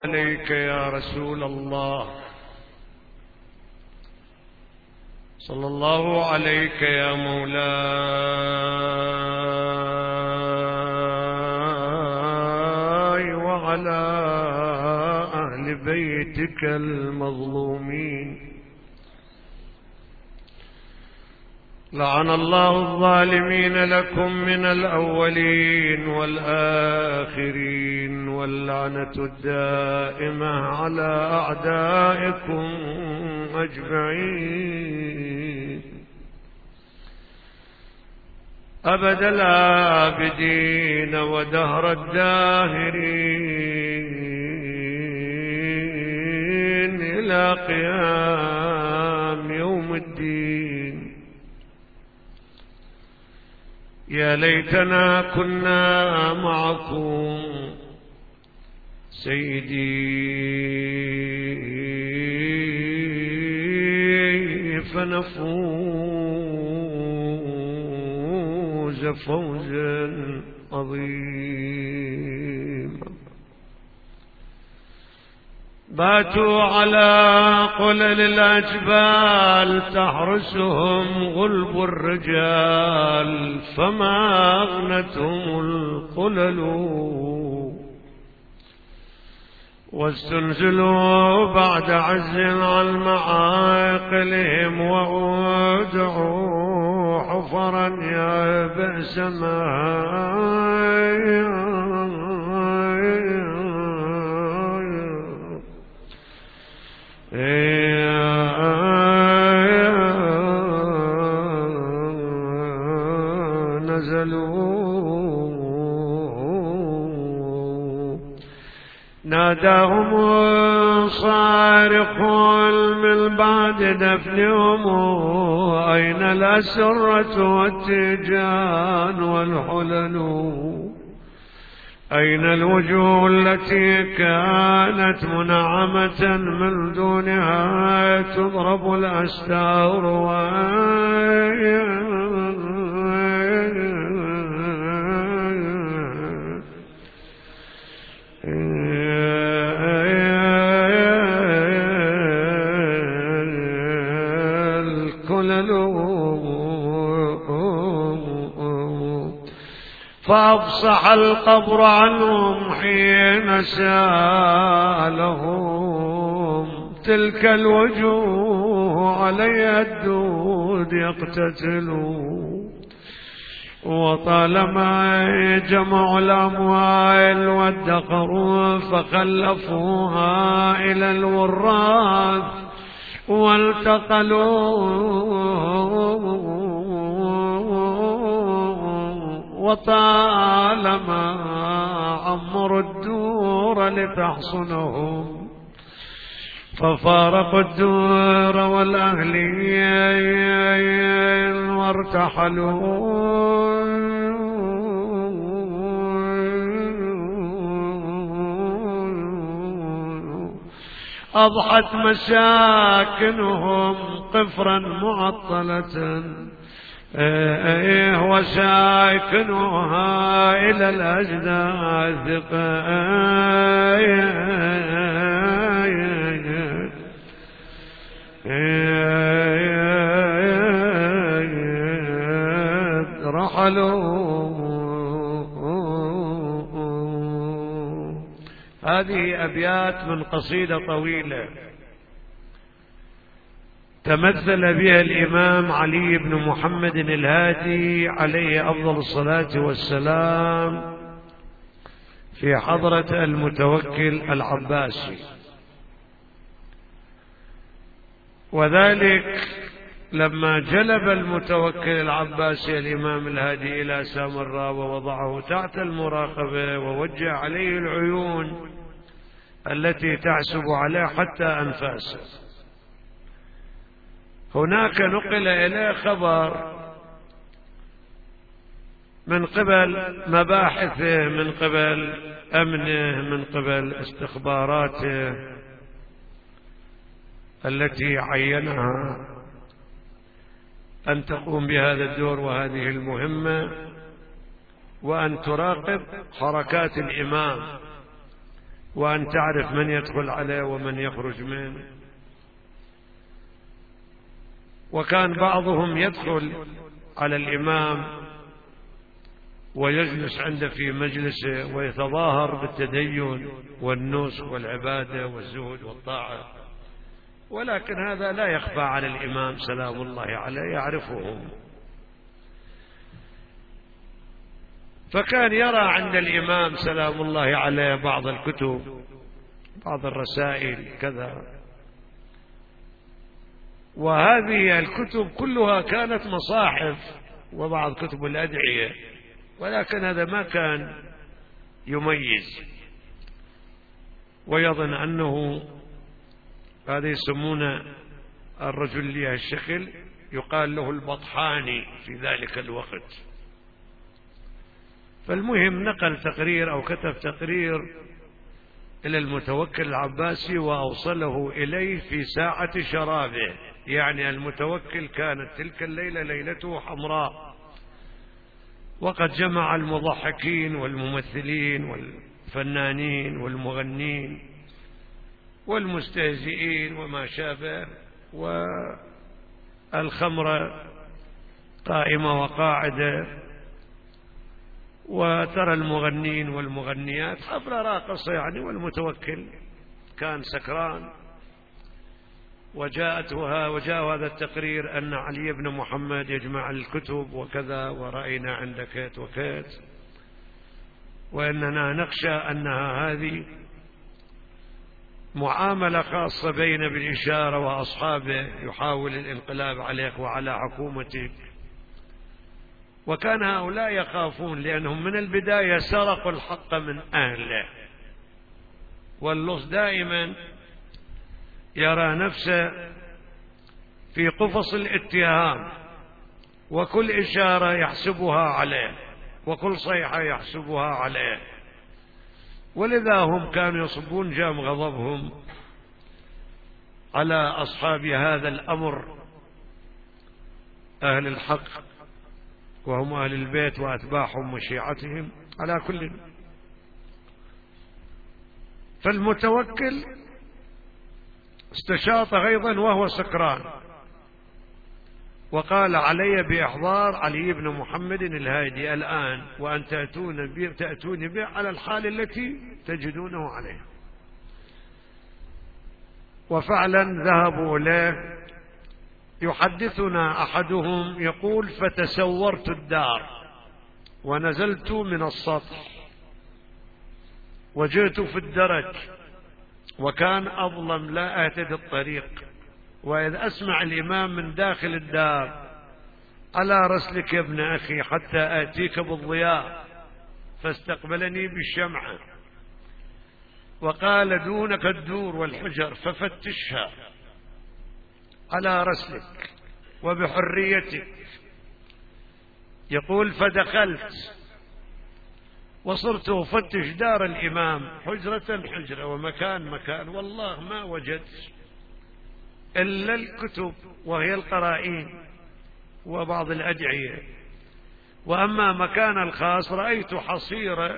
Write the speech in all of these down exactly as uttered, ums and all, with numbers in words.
عليك يا رسول الله، صلى الله عليك يا مولاي وعلى أهل بيتك المظلومين. لعن الله الظالمين لكم من الأولين والآخرين، واللعنة الدائمة على أعدائكم أجمعين أبد الآبدين ودهر الداهرين إلى قيام يوم الدين. يا ليتنا كنا معكم سيدي فنفوز فوزا عظيما. باتوا على قلل الأجبال تحرسهم غلب الرجال، فما أغنتهم القلل واستنزلوا بعد عز عن معاقلهم، وأودعوا حفرا يا بئس ما ناداهم صارخ من بعد دفنهم، أين الأسرة والتيجان والحلل، أين الوجوه التي كانت منعمة من دونها تضرب الأستار، فأفصح القبر عنهم حين سالهم، تلك الوجوه عليها الدود يقتتلون، وطالما جمعوا الأموال وادخروا فخلفوها إلى الوراث والتقلوا، وطالما عمروا الدور لتحصنهم ففارقوا الدور والأهلين وارتحلوا، أضحت مساكنهم قفرا معطلة وساكنوها إلى الأجداث رحلوا. هذه أبيات من قصيدة طويلة تمثل بها الإمام علي بن محمد الهادي عليه أفضل الصلاة والسلام في حضرة المتوكل العباسي، وذلك لما جلب المتوكل العباسي الإمام الهادي إلى سامراء ووضعه تحت المراقبة ووجه عليه العيون التي تعسب عليه حتى أنفاسه، هناك نقل إليه خبر من قبل مباحثه، من قبل أمنه، من قبل استخباراته التي عينها أن تقوم بهذا الدور وهذه المهمة، وأن تراقب حركات الإمام وأن تعرف من يدخل عليه ومن يخرج منه. وكان بعضهم يدخل على الإمام ويجلس عنده في مجلسه ويتظاهر بالتدين والنسك والعبادة والزهد والطاعة، ولكن هذا لا يخفى على الإمام سلام الله عليه، يعرفهم. فكان يرى عند الإمام سلام الله عليه بعض الكتب، بعض الرسائل كذا، وهذه الكتب كلها كانت مصاحف وبعض كتب الأدعية، ولكن هذا ما كان يميز، ويظن أنه هذا يسمونه الرجل له الشكل يقال له البطحاني في ذلك الوقت. فالمهم نقل تقرير أو كتب تقرير إلى المتوكل العباسي وأوصله إليه في ساعة شرابه، يعني المتوكل كانت تلك الليلة ليلته حمراء، وقد جمع المضحكين والممثلين والفنانين والمغنين والمستهزئين وما شابه، والخمر قائمة وقاعدة، وترى المغنين والمغنيات حفلة راقصة يعني، والمتوكل كان سكران. وجاءتها وجاء هذا التقرير أن علي بن محمد يجمع الكتب وكذا، ورأينا عند كيت وكيت، وأننا نخشى أنها هذه معاملة خاصة بين بالإشارة وأصحابه، يحاول الانقلاب عليك وعلى حكومتك. وكان هؤلاء يخافون لأنهم من البداية سرقوا الحق من أهله، واللص دائما يرى نفسه في قفص الاتهام، وكل إشارة يحسبها عليه، وكل صيحة يحسبها عليه. ولذا هم كانوا يصبون جام غضبهم على أصحاب هذا الأمر، أهل الحق وهم أهل البيت وأتباعهم وشيعتهم على كل. فالمتوكل استشاط غيظا وهو سكران، وقال علي بإحضار علي بن محمد الهادي الآن، وأن تأتون به تأتون به على الحال التي تجدونه عليها. وفعلا ذهبوا إليه. يحدثنا أحدهم يقول: فتسورت الدار ونزلت من السطح وجئت في الدرج، وكان أظلم لا أهتدي الطريق، وإذ أسمع الإمام من داخل الدار: على رسلك يا ابن أخي حتى آتيك بالضياء، فاستقبلني بالشمعة وقال: دونك الدور والحجر ففتشها على رسلك وبحريتك. يقول: فدخلت وصرت أفتش دار الإمام حجرة حجرة ومكان مكان، والله ما وجدت إلا الكتب وهي القرائين وبعض الأدعية، وأما مكان الخاص رأيت حصيرة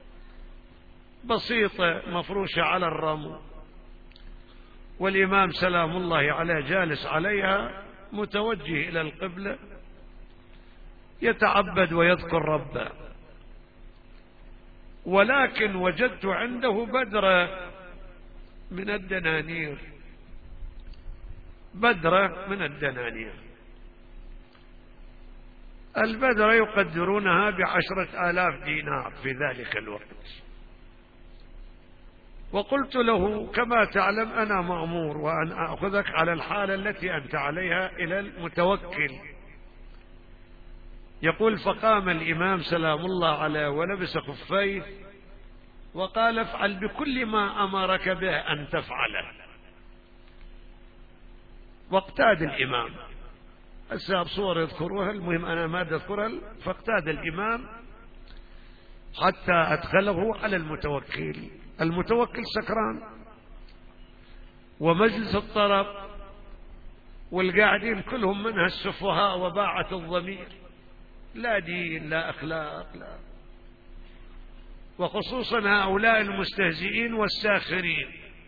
بسيطة مفروشة على الرمل، والإمام سلام الله عليه جالس عليها متوجه إلى القبلة يتعبد ويذكر ربه. ولكن وجدت عنده بدرة من الدنانير، بدرة من الدنانير. البدرة يقدرونها بعشرة آلاف دينار في ذلك الوقت. وقلت له: كما تعلم أنا مأمور وأن أخذك على الحالة التي أنت عليها إلى المتوكل. يقول: فقام الإمام سلام الله عليه ولبس خفيه وقال: افعل بكل ما أمرك به أن تفعله. واقتاد الإمام، الساب صور يذكروها، المهم أنا ما أذكرها. فاقتاد الإمام حتى أدخله على المتوكل. المتوكل سكران ومجلس الطرب والقاعدين كلهم منها السفهاء وباعة الضمير، لا دين لا أخلاق لا. وخصوصا هؤلاء المستهزئين والساخرين.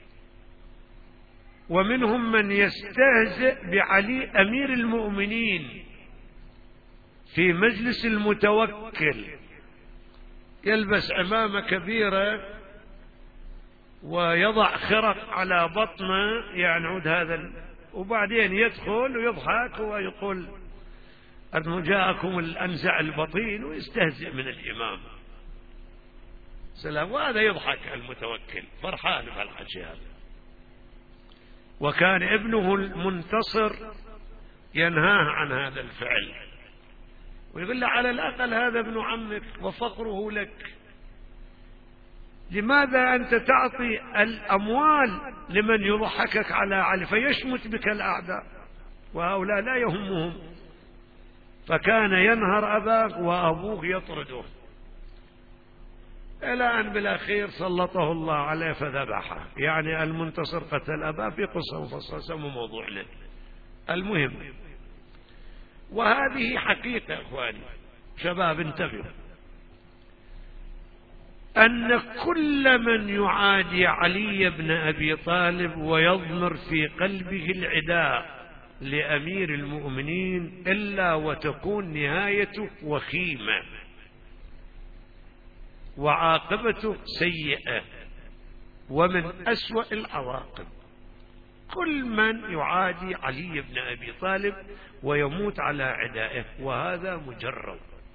ومنهم من يستهزئ بعلي أمير المؤمنين في مجلس المتوكل، يلبس عمامة كبيرة ويضع خرق على بطنه يعنود هذا ال... وبعدين يدخل ويضحك ويقول أنه جاءكم الأنزع البطين، ويستهزئ من الإمام سلام، وهذا يضحك المتوكل فرحان بهالحكي هذا. وكان ابنه المنتصر ينهاه عن هذا الفعل ويقول له على الأقل هذا ابن عمك وفقره لك، لماذا أنت تعطي الأموال لمن يضحكك على علي فيشمت بك الأعداء، وهؤلاء لا يهمهم. فكان ينهر أباك وأبوك يطرده، إلى أن بالأخير سلطه الله عليه فذبحه. يعني المنتصر قتل أباه في قصة مفصلة سموا موضوعنا. المهم، وهذه حقيقة إخواني شباب انتبهوا، أن كل من يعادي علي بن أبي طالب ويضمر في قلبه العداء لأمير المؤمنين إلا وتكون نهايته وخيمة وعاقبته سيئة ومن أسوأ العواقب. كل من يعادي علي بن أبي طالب ويموت على عدائه، وهذا مجرد.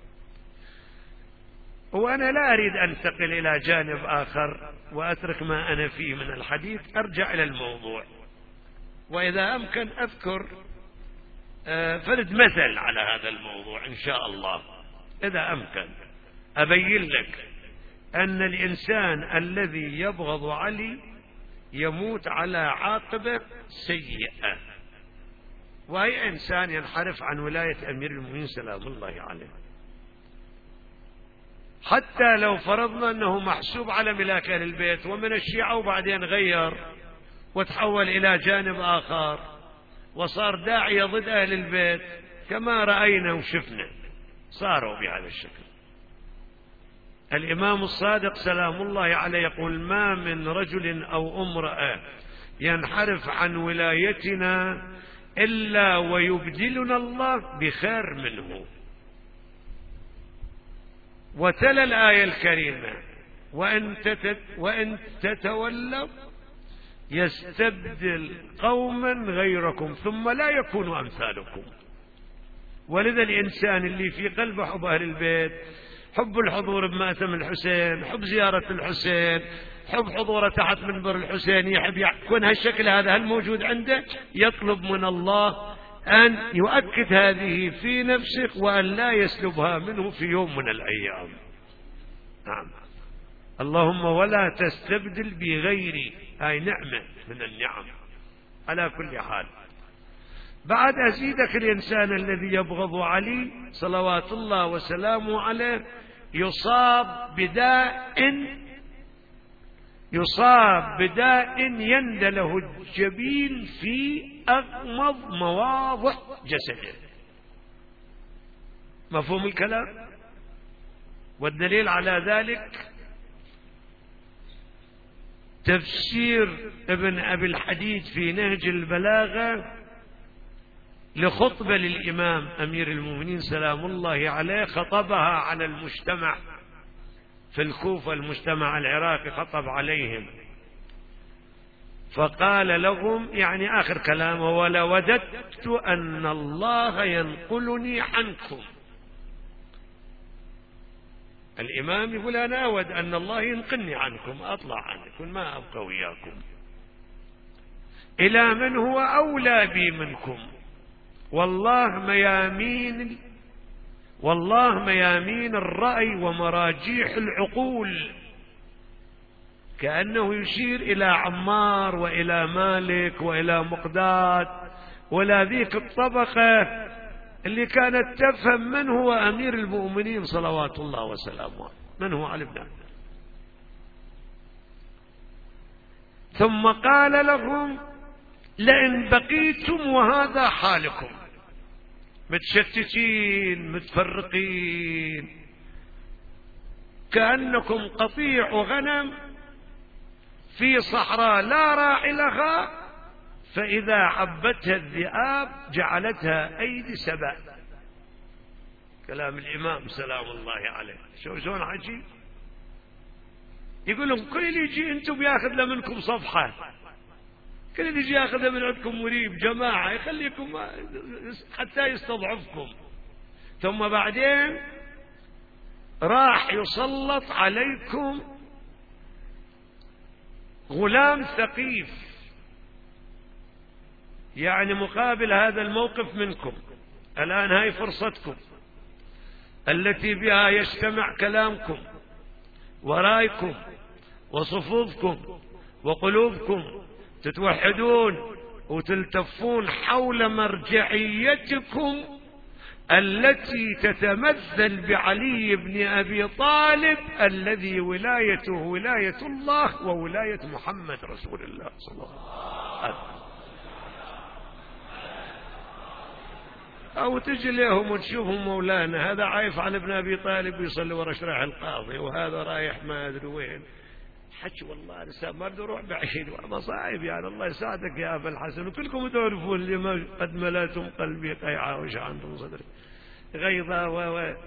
وأنا لا أريد أن أنتقل إلى جانب آخر وأترك ما أنا فيه من الحديث، أرجع إلى الموضوع، وإذا أمكن أذكر فرد مثل على هذا الموضوع إن شاء الله. إذا أمكن أبين لك أن الإنسان الذي يبغض علي يموت على عاقبة سيئة، وأي إنسان ينحرف عن ولاية أمير المؤمنين سلام الله عليه، حتى لو فرضنا أنه محسوب على ملاك أهل البيت ومن الشيعة وبعدين غير وتحول إلى جانب آخر وصار داعية ضد أهل البيت كما رأينا وشفنا صاروا بهذا الشكل. الإمام الصادق سلام الله عليه يقول: ما من رجل أو امرأة ينحرف عن ولايتنا إلا ويبدلنا الله بخير منه. وتلا الآية الكريمة: وإن, تتت وإن تتولوا يستبدل قوما غيركم ثم لا يكونوا أمثالكم. ولذا الإنسان اللي في قلبه حب أهل البيت، حب الحضور بمأتم الحسين، حب زيارة الحسين، حب حضوره تحت منبر الحسين، يحب يكون هالشكل هذا هل موجود عنده، يطلب من الله أن يؤكد هذه في نفسك وأن لا يسلبها منه في يوم من الأيام. نعم، اللهم ولا تستبدل بغيري، هاي نعمة من النعم. على كل حال، بعد أزيدك، الإنسان الذي يبغض علي صلوات الله وسلامه عليه يصاب بداء يصاب بداء يندله الجبين في أغمض مواضع جسده. مفهوم الكلام؟ والدليل على ذلك تفسير ابن أبي الحديد في نهج البلاغة لخطبة للإمام أمير المؤمنين سلام الله عليه، خطبها على المجتمع في الكوفة، المجتمع العراقي خطب عليهم، فقال لهم يعني آخر كلامه: ولوددت أن الله ينقلني عنكم. الإمام يقول: أنا أود أن الله ينقلني عنكم، أطلع عنكم ما أبقى وياكم، إلى من هو أولى بي منكم، والله ميامين والله ميامين الرأي ومراجيح العقول. كأنه يشير إلى عمار وإلى مالك وإلى مقداد ولا ذيك الطبقة اللي كانت تفهم من هو أمير المؤمنين صلوات الله وسلامه، من هو علي بن أبي طالب. ثم قال لهم: لئن بقيتم وهذا حالكم، متشتتين متفرقين، كأنكم قطيع غنم في صحراء لا راعي لها، فإذا عبتها الذئاب جعلتها أيدي سبع. كلام الإمام سلام الله عليه. شو شلون عجيب. يقول لهم كل اللي يجي انتم بياخذ له منكم صفحة، كل اللي يجي ياخذ من عندكم مريب جماعة يخليكم حتى يستضعفكم، ثم بعدين راح يسلط عليكم غلام ثقيف، يعني مقابل هذا الموقف منكم. الآن هاي فرصتكم التي بها يجتمع كلامكم ورأيكم وصفوفكم وقلوبكم، تتوحدون وتلتفون حول مرجعيتكم التي تتمثل بعلي بن أبي طالب الذي ولايته ولاية الله وولاية محمد رسول الله صلى الله عليه وسلم. أو تجي لهم وتشوفهم مولانا هذا عايف على ابن أبي طالب يصلي ورا شرح القاضي، وهذا رايح ما أدري وين. حكي والله لسه ما بدي أروح بعيد، مصايب يعني. الله يساعدك يا أبا الحسن، وكلكم تعرفون لما قد ملأتم قلبي قيعة وش عندهم صدري غيظة و و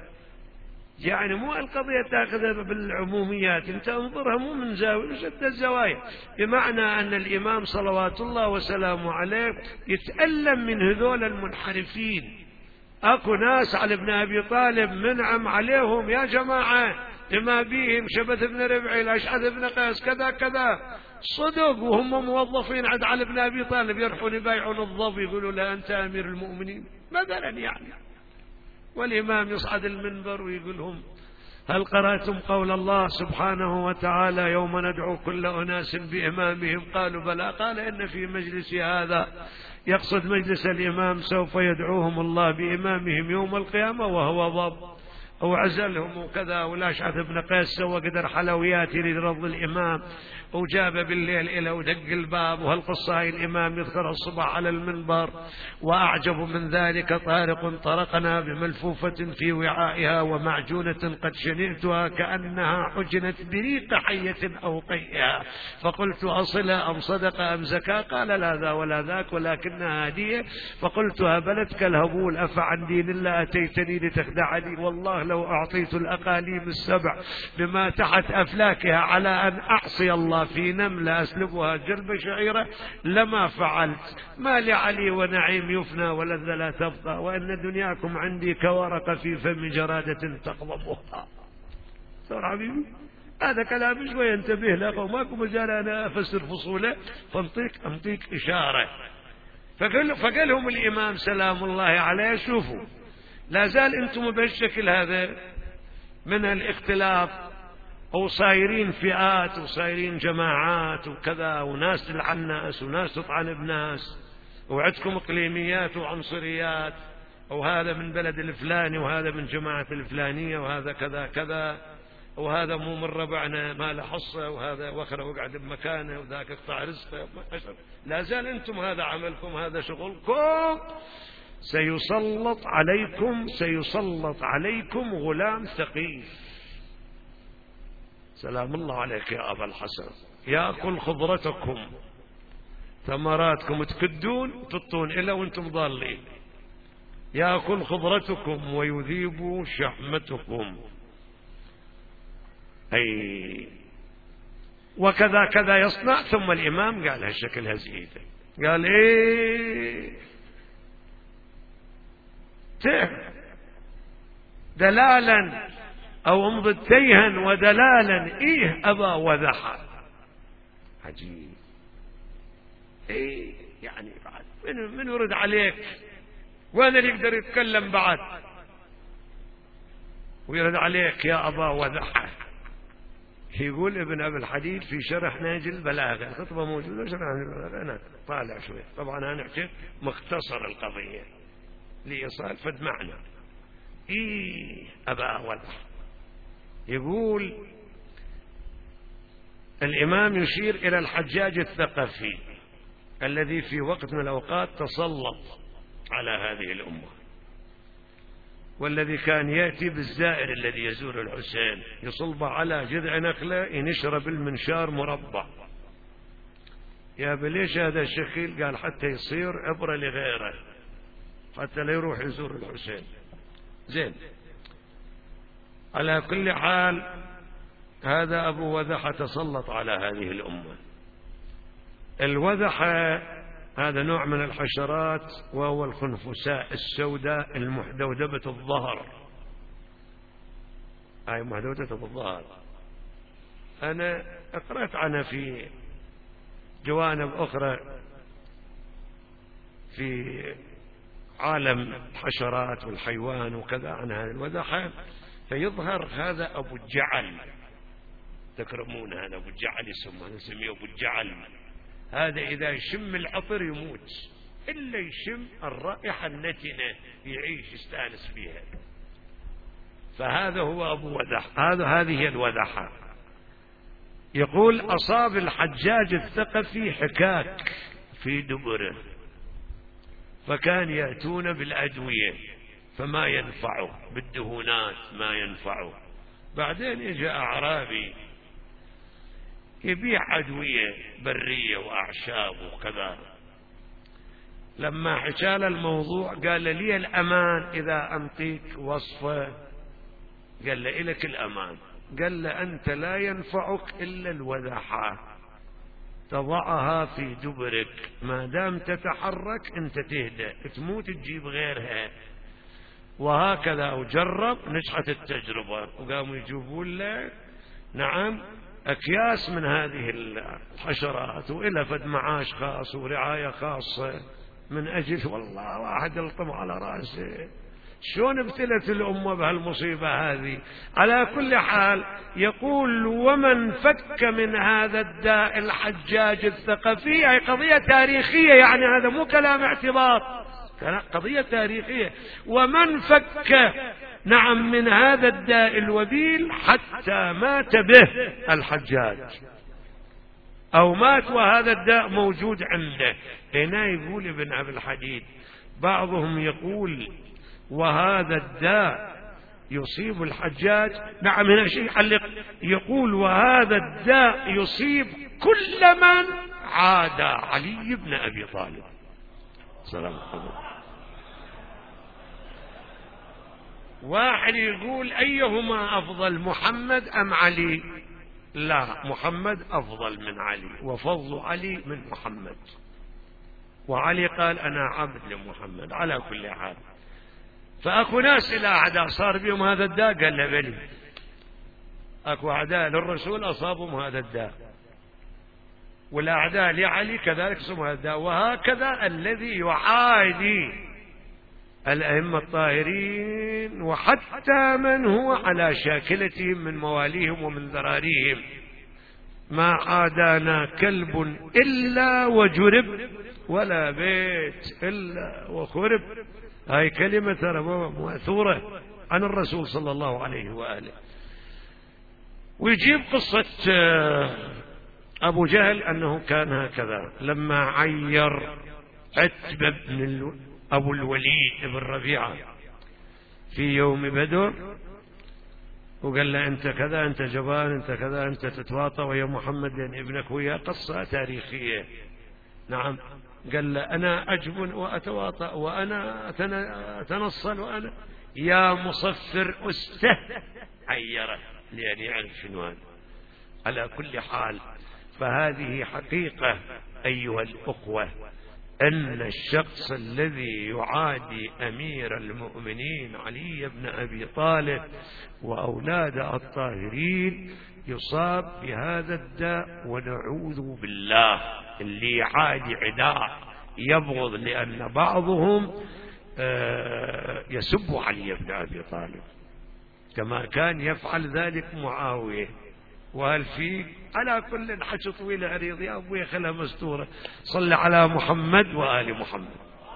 يعني مو القضية تأخذها بالعموميات، انت انظرها مو من زاوية من شتى الزوايا، بمعنى أن الإمام صلوات الله وسلامه عليه يتألم من هذول المنحرفين. أكو ناس على ابن أبي طالب منعم عليهم يا جماعة، لما بيهم شبث بن ربعي الأشعث بن قيس كذا كذا صدق، وهم موظفين عند علي بن أبي طالب يروحون يبايعون الضب يقولوا له أنت أمير المؤمنين مثلا يعني. والإمام يصعد المنبر ويقول لهم هل قرأتم قول الله سبحانه وتعالى يوم ندعو كل أناس بإمامهم؟ قالوا بلى. قال إن في مجلس هذا، يقصد مجلس الإمام، سوف يدعوهم الله بإمامهم يوم القيامة وهو ضب أو عزلهم وكذا. والأشعث بن قيس سوى قدر حلويات يريد رض الإمام، وجاب بالليل إلى ودق الباب، وهالقصة هاي الإمام يذكر الصبح على المنبر. وأعجب من ذلك طارق طرقنا بملفوفة في وعائها ومعجونة قد شنئتها كأنها حجنت بريق حية أو قيئها، فقلت أصلها أم صدق أم زكاة؟ قال لا ذا ولا ذاك ولكنها هدية. فقلت هبلتك الهبول أفعن دين الله أتيتني لتخدعني؟ والله لو أعطيت الأقاليم السبع بما تحت أفلاكها على أن أعصي الله في نملة أسلبها جلب شعيرة لما فعلت. ما لعلي ونعيم يفنى ولذة لا تبقى، وإن دنياكم عندي كورق في فم جرادة تقضبها. صار حبيبي هذا كلام شوي انتبه له، وماكو مجال أنا أفسر فصوله، فانطيك أمطيك إشارة. فقال, فقال لهم الإمام سلام الله عليه شوفوا لا زال أنتم بهالشكل هذا من الاختلاف، أو صايرين فئات وصايرين جماعات وكذا، وناس تلعن ناس وناس تطعن بناس، وعندكم إقليميات وعنصريات، وهذا من بلد الفلاني وهذا من جماعة الفلانية وهذا كذا كذا، وهذا مو من ربعنا ما له حصة، وهذا وخره وقعد بمكانه وذاك اقطع رزقه. لا زال أنتم هذا عملكم، هذا شغلكم. سيسلط عليكم سيسلط عليكم غلام ثقيف سلام الله عليك يا أبا الحسن، يأكل خضرتكم ثمراتكم، تكدون تطون إلا وانتم ضالين، يأكل خضرتكم ويذيب شحمتكم. أي وكذا كذا يصنع. ثم الإمام قال هالشكل هزيده، قال إيه ته دلالا أو امضي تيها ودلالا إيه أبا وذحى. عجيب. إيه يعني بعد من, من يرد عليك؟ وين اللي يقدر يتكلم بعد ويرد عليك يا أبا وذحى؟ يقول ابن أبي الحديد في شرح نهج البلاغة، الخطبة موجودة شرح نهج البلاغة، أنا طالع شوي طبعا أنا نحكي مختصر القضية لإيصال فد معنى. إيه أبا وذحى. يقول الإمام يشير إلى الحجاج الثقفي الذي في وقت من الأوقات تسلط على هذه الأمة، والذي كان يأتي بالزائر الذي يزور الحسين يصلب على جذع نخلة ينشر بالمنشار مربع. يا بليش هذا الشكل؟ قال حتى يصير عبرة لغيره، حتى لا يروح يزور الحسين. زين، على كل حال هذا أبو وذحة تسلط على هذه الأمة. الوذحة هذا نوع من الحشرات، وهو الخنفساء السوداء المحدودبة الظهر. هاي محدودة الظهر، أنا أقرأت عنها في جوانب أخرى في عالم الحشرات والحيوان وكذا عن هذه الوذحة. فيظهر هذا أبو الجعل، تكرمون هذا أبو الجعل يسمى، نسميه أبو الجعل. هذا إذا يشم العطر يموت، إلا يشم الرائحة النتنة يعيش يستانس بها. فهذا هو أبو وذح، هذا هذه الوذحة. يقول أصاب الحجاج الثقفي حكاك في دبره، فكان يأتون بالأدوية فما ينفعه، بالدهونات ما ينفعه. بعدين يجاء أعرابي يبيع أدوية برية وأعشاب وكذا. لما حكال الموضوع قال لي الأمان إذا أنطيك وصفة، قال لي إلك الأمان. قال له أنت لا ينفعك إلا الوذحة، تضعها في دبرك، ما دام تتحرك أنت تهدأ، تموت تجيب غيرها. وهكذا وجرب، نجحت التجربة، وقاموا يجيبون له نعم أكياس من هذه الحشرات، وإلى فد معاش خاص ورعاية خاصة من أجل والله واحد يلطم على رأسه شلون ابتلت الأمة بهالمصيبة هذه. على كل حال يقول ومن فك من هذا الداء الحجاج الثقفي، هي قضية تاريخية، يعني هذا مو كلام اعتباط، قضية تاريخية. ومن فك نعم من هذا الداء الوبيل حتى مات به الحجاج، أو مات وهذا الداء موجود عنده. هنا يقول ابن أبي الحديد بعضهم يقول وهذا الداء يصيب الحجاج، نعم هنا شيء يعلق يقول وهذا الداء يصيب كل من عاد علي بن أبي طالب سلام الله. واحد يقول أيهما أفضل، محمد أم علي؟ لا، محمد أفضل من علي، وفضل علي من محمد. وعلي قال أنا عبد لمحمد. على كل حال فأكو ناس إلى أعداء صار بهم هذا الداء، قال له بلي أكو أعداء للرسول أصابهم هذا الداء، والأعداء لعلي كذلك أصابهم هذا الداء. وهكذا الذي يعادي الأئمة الطاهرين وحتى من هو على شاكلتهم من مواليهم ومن ذراريهم، ما عادانا كلب إلا وجرب ولا بيت إلا وخرب. هاي كلمة ترى مأثورة عن الرسول صلى الله عليه وآله. ويجيب قصة أبو جهل أنه كان هكذا لما عير عتبة بن أبو الوليد بن ربيعة في يوم بدر، وقال له أنت كذا، أنت جبان، أنت كذا، أنت تتواطى ويا محمد لأن ابنك وياه. قصة تاريخية نعم. قال له أنا أجبن وأتواطأ وأنا أتنصل وأنا يا مصفر أسته عيره لأن يعرف شنو هذا. على كل حال فهذه حقيقة أيها الأخوة، أن الشخص الذي يعادي أمير المؤمنين علي بن أبي طالب وأولاد الطاهرين يصاب بهذا الداء، ونعوذ بالله. اللي يعادي عداء يبغض، لأن بعضهم يسب علي بن أبي طالب كما كان يفعل ذلك معاوية. وهل فيه على كل حكي طويل عريض يا أبوي خلها مستورة. صل على محمد وآل محمد.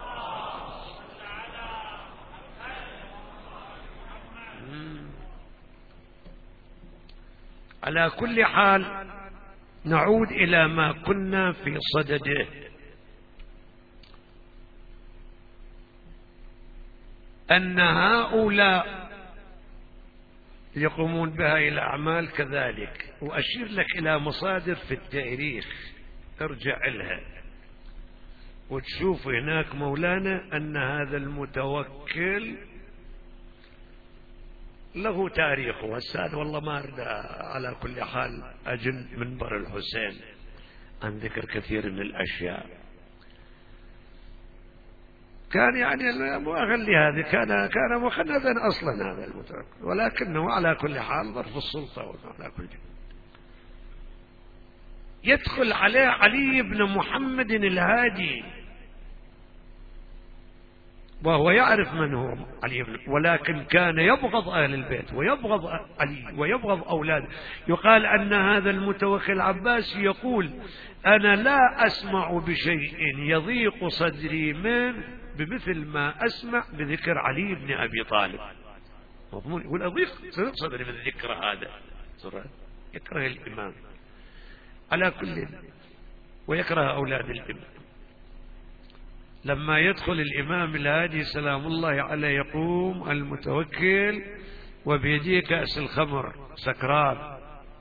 على كل حال نعود إلى ما كنا في صدده. أن هؤلاء يقومون بهذه الأعمال كذلك. وأشير لك إلى مصادر في التاريخ ارجع لها وتشوف هناك مولانا أن هذا المتوكل له تاريخه. والسادة والله ما أرد على كل حال أجن منبر الحسين عن ذكر كثير من الأشياء. كان يعني أغلي هذه كان كان مخنثا أصلا هذا المتوكل، ولكنه على كل حال ظرف السلطة وعلى كل جهة. يدخل عليه علي بن محمد الهادي وهو يعرف من هو علي بن، ولكن كان يبغض أهل البيت ويبغض علي ويبغض أولاده. يقال أن هذا المتوكل العباسي يقول أنا لا أسمع بشيء يضيق صدري من بمثل ما أسمع بذكر علي بن أبي طالب. مضمون يقول أضيق صدري من ذكر هذا، يكره الإمام على كل ويكره أولاد الإمام. لما يدخل الإمام الهادي سلام الله عليه يقوم المتوكل وبيده كأس الخمر سكران،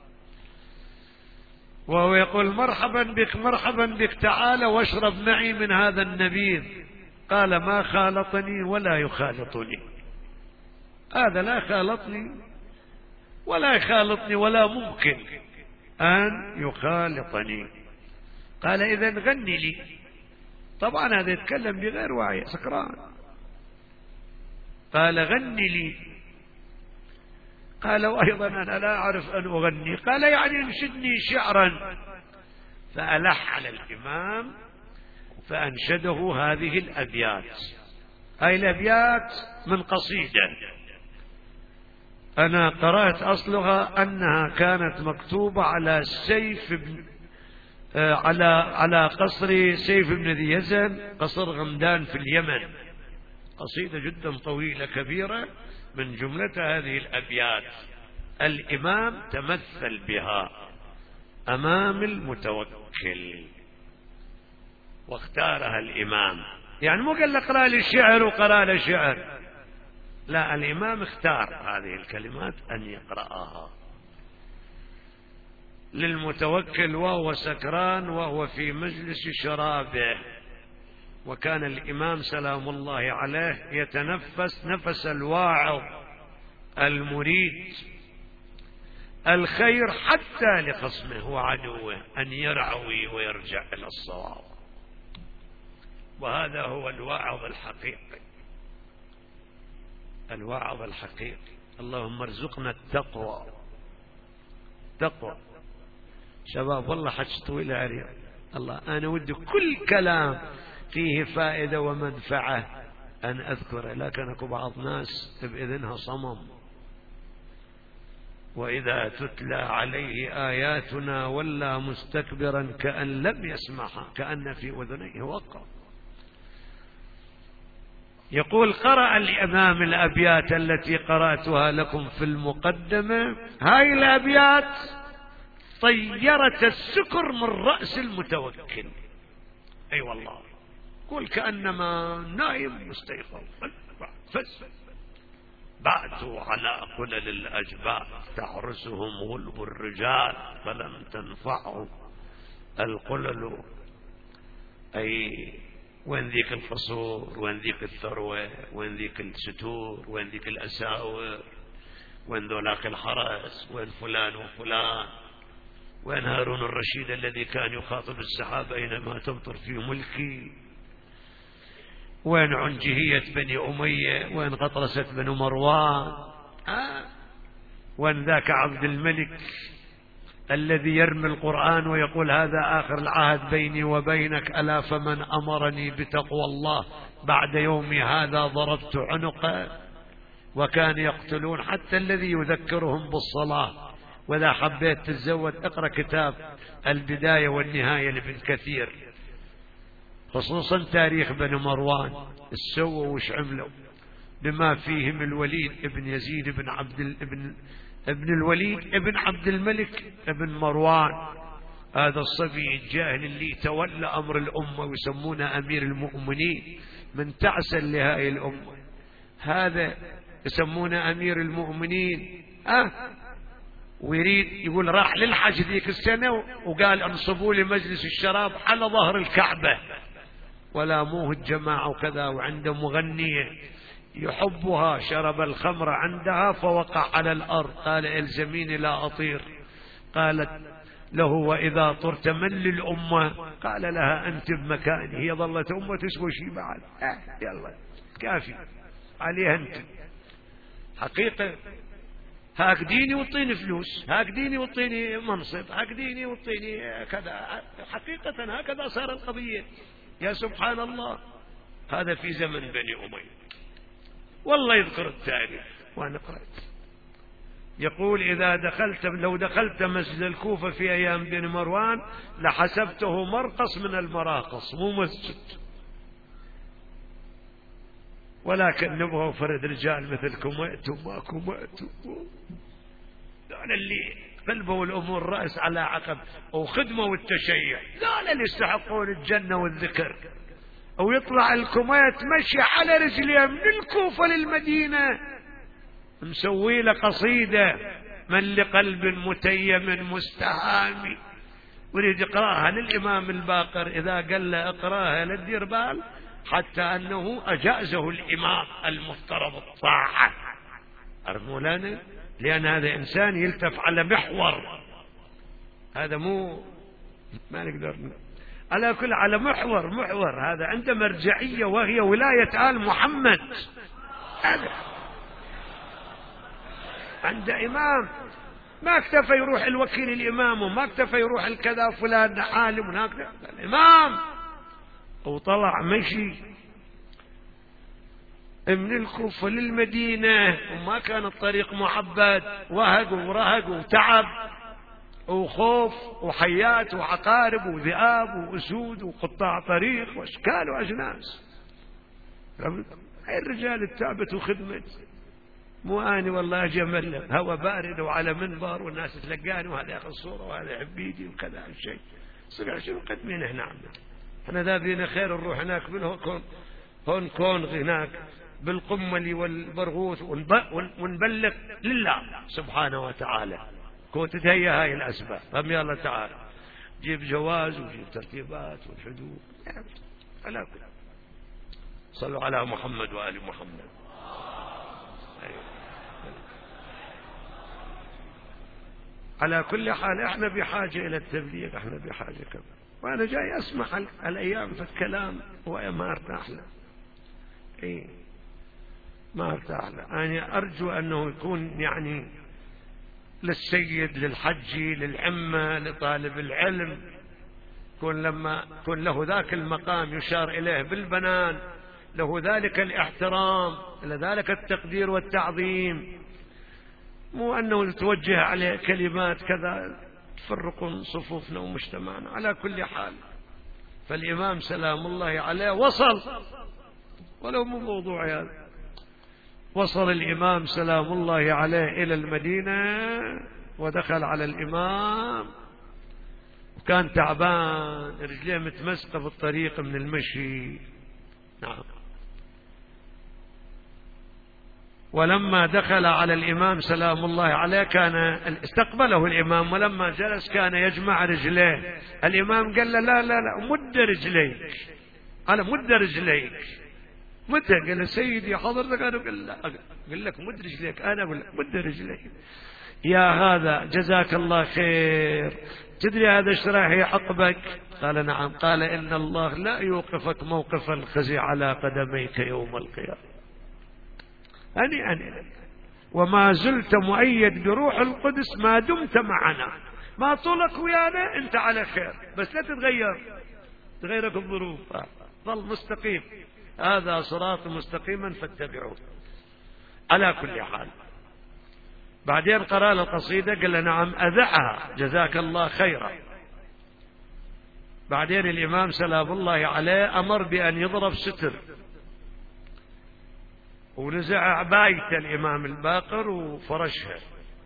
وهو يقول مرحبا بك مرحبا بك تعال واشرب معي من هذا النبيذ. قال ما خالطني ولا يخالطني، هذا لا خالطني ولا يخالطني ولا ممكن أن يخالطني. قال إذن غني لي. طبعا هذا يتكلم بغير وعي سكران. قال غني لي. قال وأيضا أنا لا أعرف أن أغني. قال يعني انشدني شعرا. فألح على الإمام فأنشده هذه الأبيات. هذه الأبيات من قصيدة أنا قرأت أصلها أنها كانت مكتوبة على سيف بن على على قصر سيف بن ذي يزن قصر غمدان في اليمن. قصيدة جدا طويلة كبيرة من جملة هذه الأبيات. الإمام تمثل بها أمام المتوكل واختارها الإمام. يعني مو قال له اقرأ لي الشعر وقرأ له شعر، لا، الإمام اختار هذه الكلمات أن يقرأها للمتوكل وهو سكران وهو في مجلس شرابه. وكان الإمام سلام الله عليه يتنفس نفس الواعظ المريد الخير حتى لخصمه وعدوه أن يرعوي ويرجع إلى الصواب. وهذا هو الواعظ الحقيقي، الواعظ الحقيقي. اللهم ارزقنا التقوى. تقوى شباب والله حج طويل عليه. الله أنا ودي كل كلام فيه فائدة ومنفعة أن أذكره، لكن أكو بعض ناس بإذنها صمم، وإذا تتلى عليه آياتنا ولا مستكبرا كأن لم يسمعها كأن في أذنيه وقع. يقول قرأ الإمام الأبيات التي قرأتها لكم في المقدمة. هاي الأبيات طيرت السكر من رأس المتوكل. أي أيوة والله، قل كأنما نائم مستيقظ. بعثوا على قلل الأجباء تحرسهم غلب الرجال فلم تنفعهم القلل. أي وين ذيك القصور، وين ذيك الثروة، وين ذيك الستور، وين ذيك الأساور، وين ذولاك الحرس، وين فلان وفلان، وين هارون الرشيد الذي كان يخاطب السحابة أينما تمطر في ملكي، وين عنجهية بني أمية، وين غطرسة بن مروان، آه. وين ذاك عبد الملك الذي يرمي القرآن ويقول هذا آخر العهد بيني وبينك ألا فمن أمرني بتقوى الله بعد يومي هذا ضربت عنقه. وكان يقتلون حتى الذي يذكرهم بالصلاة. وإذا حبيت تتزود اقرأ كتاب البداية والنهاية لابن كثير، خصوصا تاريخ بن مروان السوى وش عملوا، بما فيهم الوليد ابن يزيد ابن عبد ابن ابن الوليد ابن عبد الملك ابن مروان، هذا الصبي الجاهل اللي تولى أمر الأمة ويسمونه أمير المؤمنين من تعسل لهذه الأمة. هذا يسمونه أمير المؤمنين أه ويريد يقول راح للحج ذيك السنة وقال انصبوا لي مجلس الشراب على ظهر الكعبة ولاموه الجماعة وكذا، وعنده مغنية يحبها شرب الخمر عندها فوقع على الأرض، قال الزميني لا أطير. قالت له وإذا طرت من للأمة؟ قال لها أنت بمكاني. هي ظلت أمة تسوي شيء بعد أه يلا كافي عليها أنت. حقيقة هاك ديني وطيني فلوس، هاك ديني وطيني منصب، هاك ديني وطيني كذا. حقيقة هكذا صار القضية. يا سبحان الله، هذا في زمن بني أمية. والله يذكر التاريخ وأنا قرأت يقول إذا دخلت لو دخلت مسجد الكوفة في أيام بن مروان لحسبته مرقص من المراقص مو مسجد، ولكن نبغوا فرد رجال مثلكم وأتوا ماكم وأتوا دول اللي قلبوا الأمور رأس على عقب وخدموا التشيع، دول اللي يستحقون الجنة والذكر. ويطلع الكوميت مشي على رجليه من الكوفة للمدينة مسوي له قصيدة من لقلب متيم مستهام، وريد يقراها للإمام الباقر. إذا قال له اقراها للدير بال، حتى أنه أجازه الإمام المفترض الطاعة. عرف مولانا؟ لأن هذا إنسان يلتف على محور، هذا مو ما نقدر على كل على محور محور هذا عنده مرجعية وهي ولاية آل محمد. هذا عنده إمام ما اكتفى يروح الوكيل الإمام وما اكتفى يروح الكذا فلان عالم هناك الإمام. وطلع مشي من الكوفة للمدينة وما كان الطريق معبد، وهق ورهق وتعب وخوف وحيات وعقارب وذئاب وأسود وقطاع طريق وأشكال وأجناس. هاي الرجال التعبت وخدمت، مو أنا والله جمل هوا بارد وعلى منبر والناس تلقاني وهذا ياخذ صورة وهذا عبيدي وكذا الشيء. صدق شنو قدمين احنا عمنا؟ احنا ذابين خير نروح هناك بالهون هون كون هناك بالقمل والبرغوث ونبلغ لله سبحانه وتعالى. كنت تهيئ هاي الأسباب هم يلا تعالى جيب جواز وجيب ترتيبات والحدود. على كل صلوا على محمد وآل محمد. على كل حال احنا بحاجة إلى التبليغ، احنا بحاجة كمان. وأنا جاي أسمع الأيام في الكلام وما ارتاح له. إيه ما ارتاح له. أنا أرجو أنه يكون يعني للسيد للحج للعمة لطالب العلم يكون لما يكون له ذاك المقام يشار إليه بالبنان، له ذلك الاحترام، لذلك التقدير والتعظيم، مو أنه توجه عليه كلمات كذا تفرق صفوفنا ومجتمعنا. على كل حال فالإمام سلام الله عليه وصل، ولو مو موضوع هذا، وصل الإمام سلام الله عليه إلى المدينة ودخل على الإمام وكان تعبان رجليه متمسكة في الطريق من المشي. نعم. ولما دخل على الإمام سلام الله عليه كان استقبله الإمام، ولما جلس كان يجمع رجليه. الإمام قال له لا لا لا مد رجليك، أنا مد رجليك. متى؟ قال له سيدي حضرتك. أنا قال لا قال لك مد رجليك، أنا أقول لك مد رجليك. يا هذا جزاك الله خير، تدري هذا ايش راح يعقبك؟ قال نعم. قال إن الله لا يوقفك موقف الخزي على قدميك يوم القيامة. أني أني وما زلت مؤيد بروح القدس ما دمت معنا، ما طولك ويانا أنت على خير، بس لا تتغير تغيرك الظروف، ظل مستقيم. هذا صراط مستقيما فاتبعوه. على كل حال بعدين قرأ القصيدة قال له نعم أذعها جزاك الله خيرا. بعدين الإمام سلام الله عليه أمر بأن يضرب ستر، ونزع عباية الإمام الباقر وفرشها،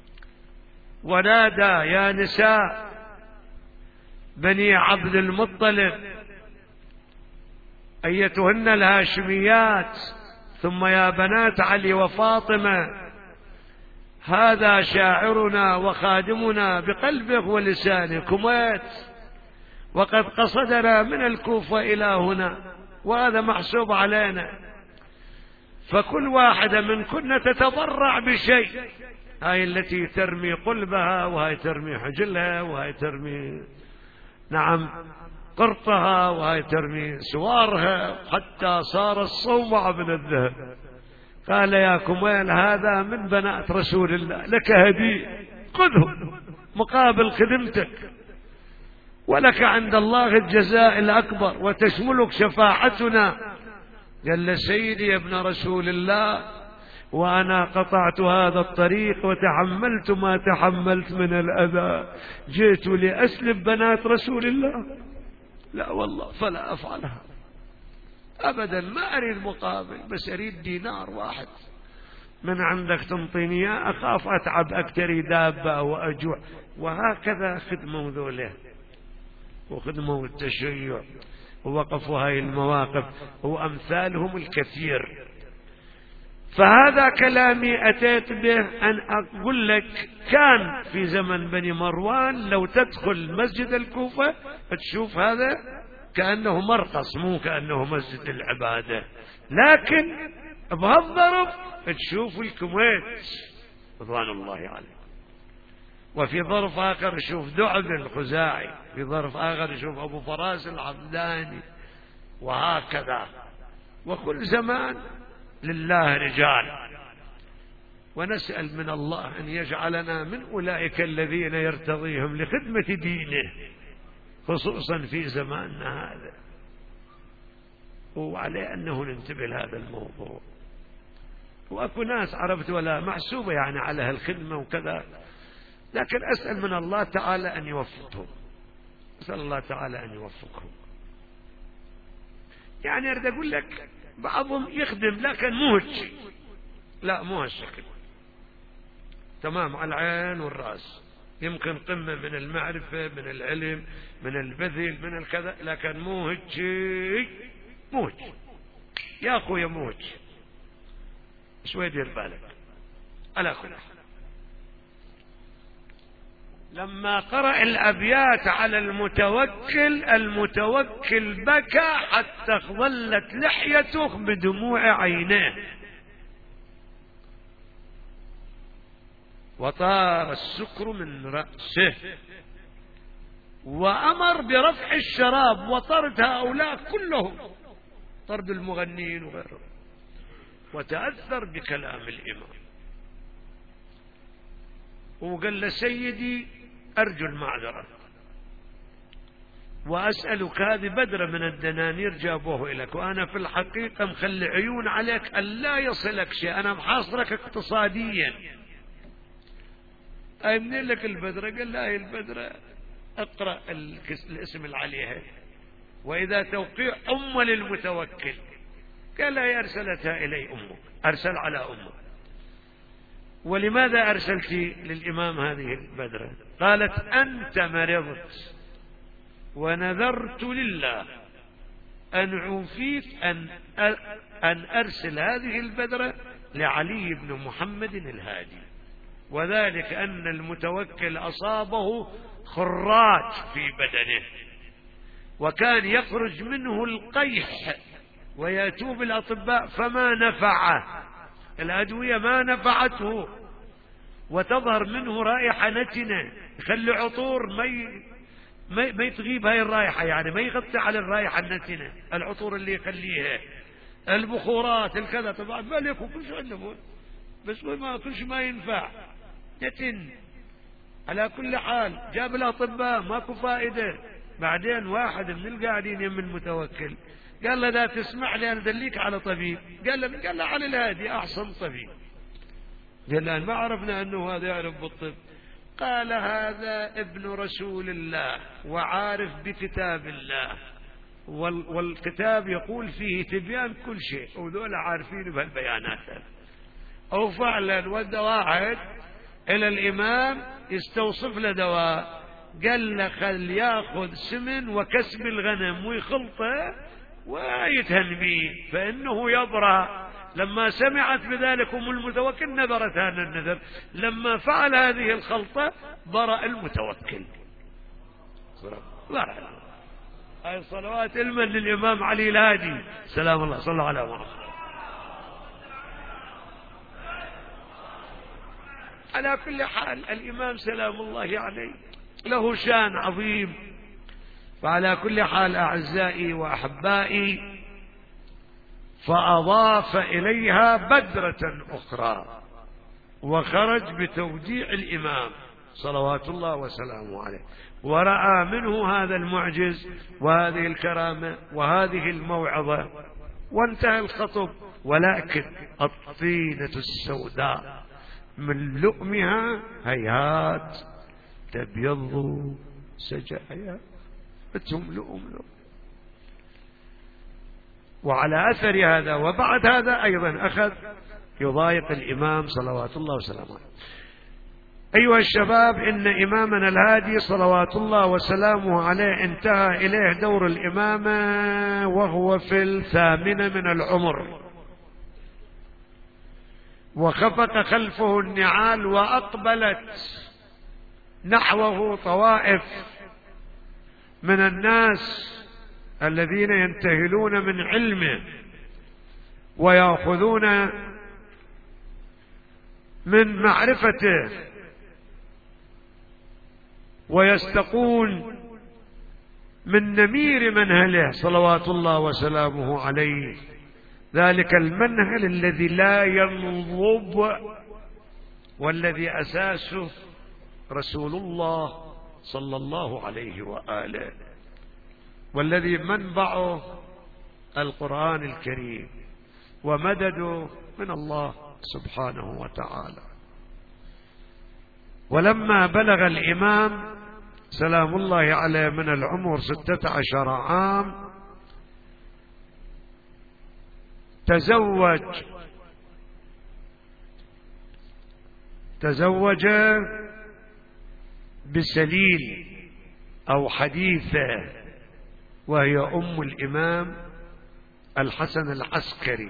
ونادى يا نساء بني عبد المطلب أيتهن الهاشميات ثم يا بنات علي وفاطمة هذا شاعرنا وخادمنا بقلبه ولسانه كويت، وقد قصدنا من الكوفة إلى هنا، وهذا محسوب علينا، فكل واحدة من كنا تتضرع بشيء، هاي التي ترمي قلبها، وهاي ترمي حجلها، وهاي ترمي نعم قرطها، وهاي ترمي سوارها، حتى صار الصومعة من الذهب. قال يا كميل هذا من بنات رسول الله، لك هدية خذه مقابل خدمتك، ولك عند الله الجزاء الأكبر، وتشملك شفاعتنا. قال سيدي يا ابن رسول الله، وأنا قطعت هذا الطريق وتحملت ما تحملت من الأذى، جئت لأسلب بنات رسول الله، لا والله فلا أفعلها أبدا، ما أريد مقابل، بس أريد دينار واحد من عندك تنطيني، أخاف أتعب أكتري دابة وأجوع. وهكذا خدموا ذوله وخدموا التشيع ووقفوا هاي المواقف وأمثالهم الكثير. فهذا كلامي أتيت به أن أقول لك كان في زمن بني مروان لو تدخل مسجد الكوفة تشوف هذا كأنه مرقص، مو كأنه مسجد العبادة، لكن بهالظرف تشوف الكويت رضوان الله عليه. وفي ظرف آخر يشوف دعب الخزاعي، في ظرف آخر يشوف أبو فراس العبداني، وهكذا. وكل زمان لله رجال، ونسأل من الله أن يجعلنا من أولئك الذين يرتضيهم لخدمة دينه، خصوصا في زماننا هذا. وعليه أنه ننتبه لهذا الموضوع. وأكو ناس عرفت ولا محسوبة يعني على هالخدمة وكذا، لكن أسأل من الله تعالى أن يوفقهم، أسأل الله تعالى أن يوفقهم. يعني أريد أقول لك بعضهم يخدم لكن مو هالشيء، لا مو هالشكل، تمام على العين والرأس، يمكن قمة من المعرفة من العلم من البذل من الكذا، لكن مو هالشيء، مو هالشيء يا أخويا، مو هالشيء. شوي دير بالك. على كل حال لما قرأ الأبيات على المتوكل، المتوكل بكى حتى ظلت لحيته بدموع عينيه، وطار السكر من رأسه، وأمر برفع الشراب وطرد هؤلاء كلهم، طرد المغنين وغيرهم، وتأثر بكلام الإمام. وقال له سيدي أرجو المعذرة، وأسألك هذه بدرة من الدنانير جابوه إليك، وأنا في الحقيقة مخلي عيون عليك أن لا يصلك شيء، أنا محاصرك اقتصاديا. أي منين لك البدرة؟ قال لا هي البدرة اقرأ الاسم اللي عليها، وإذا توقيع أم للمتوكل. قال لا أرسلتها إلي أمك، أرسل على أمك. ولماذا أرسلت للإمام هذه البدرة؟ قالت أنت مرضت ونذرت لله أن أوفيك أن أن أرسل هذه البدرة لعلي بن محمد الهادي، وذلك أن المتوكل أصابه خراج في بدنه، وكان يخرج منه القيح ويأتوه بالأطباء فما نفعه، الأدوية ما نفعته، وتظهر منه رائحة نتنة، يخلي عطور ما ما ما تغيب هاي الرائحة، يعني ما يغطي على الرائحة النتنة، العطور اللي يخليها، البخورات الكذا، طبعا بل يكون كل شيء عنده، بس ما كل شيء ما ينفع، نتن. على كل حال جاب الأطباء ماكو فائدة. بعدين واحد من القاعدين يم المتوكل قال له لا تسمح لي أن أدليك على طبيب. قال له قال له على الهادي أحسن طبيب. قال له ما عرفنا أنه هذا يعرف بالطب. قال هذا ابن رسول الله وعارف بكتاب الله، والكتاب يقول فيه تبيان كل شيء، وذول عارفين بهالبيانات. أو فعلا ودى واحد إلى الإمام يستوصف له دواء، قال له خل ياخذ سمن وكسب الغنم ويخلطه ويتهن به فإنه يبرأ، لما سمعت بذلك أم المتوكل نذرت هذا النذر، لما فعل هذه الخلطة برأ المتوكل. برأ. هاي الصلوات علما للإمام علي الهادي سلام الله، صلى الله عليه وسلم. على كل حال الإمام سلام الله عليه له شان عظيم. فعلى كل حال أعزائي وأحبائي، فأضاف إليها بدرة أخرى وخرج بتوديع الإمام صلوات الله وسلامه عليه، ورأى منه هذا المعجز وهذه الكرامة وهذه الموعظة، وانتهى الخطب. ولكن الطينة السوداء من لؤمها هيهات تبيض سجايا، بتهم لؤم لؤم. وعلى أثر هذا وبعد هذا أيضا أخذ يضايق الإمام صلوات الله وسلامه عليه. أيها الشباب، إن إمامنا الهادي صلوات الله وسلامه عليه انتهى إليه دور الإمامة وهو في الثامنة من العمر، وخفق خلفه النعال، وأقبلت نحوه طوائف من الناس الذين ينتهلون من علمه ويأخذون من معرفته ويستقون من نمير منهله صلوات الله وسلامه عليه، ذلك المنهل الذي لا ينضب والذي أساسه رسول الله صلى الله عليه وآله، والذي منبعه القرآن الكريم ومدده من الله سبحانه وتعالى. ولما بلغ الإمام سلام الله عليه من العمر ستة عشر عام تزوج تزوج بسليل أو حديثة، وهي أم الإمام الحسن العسكري،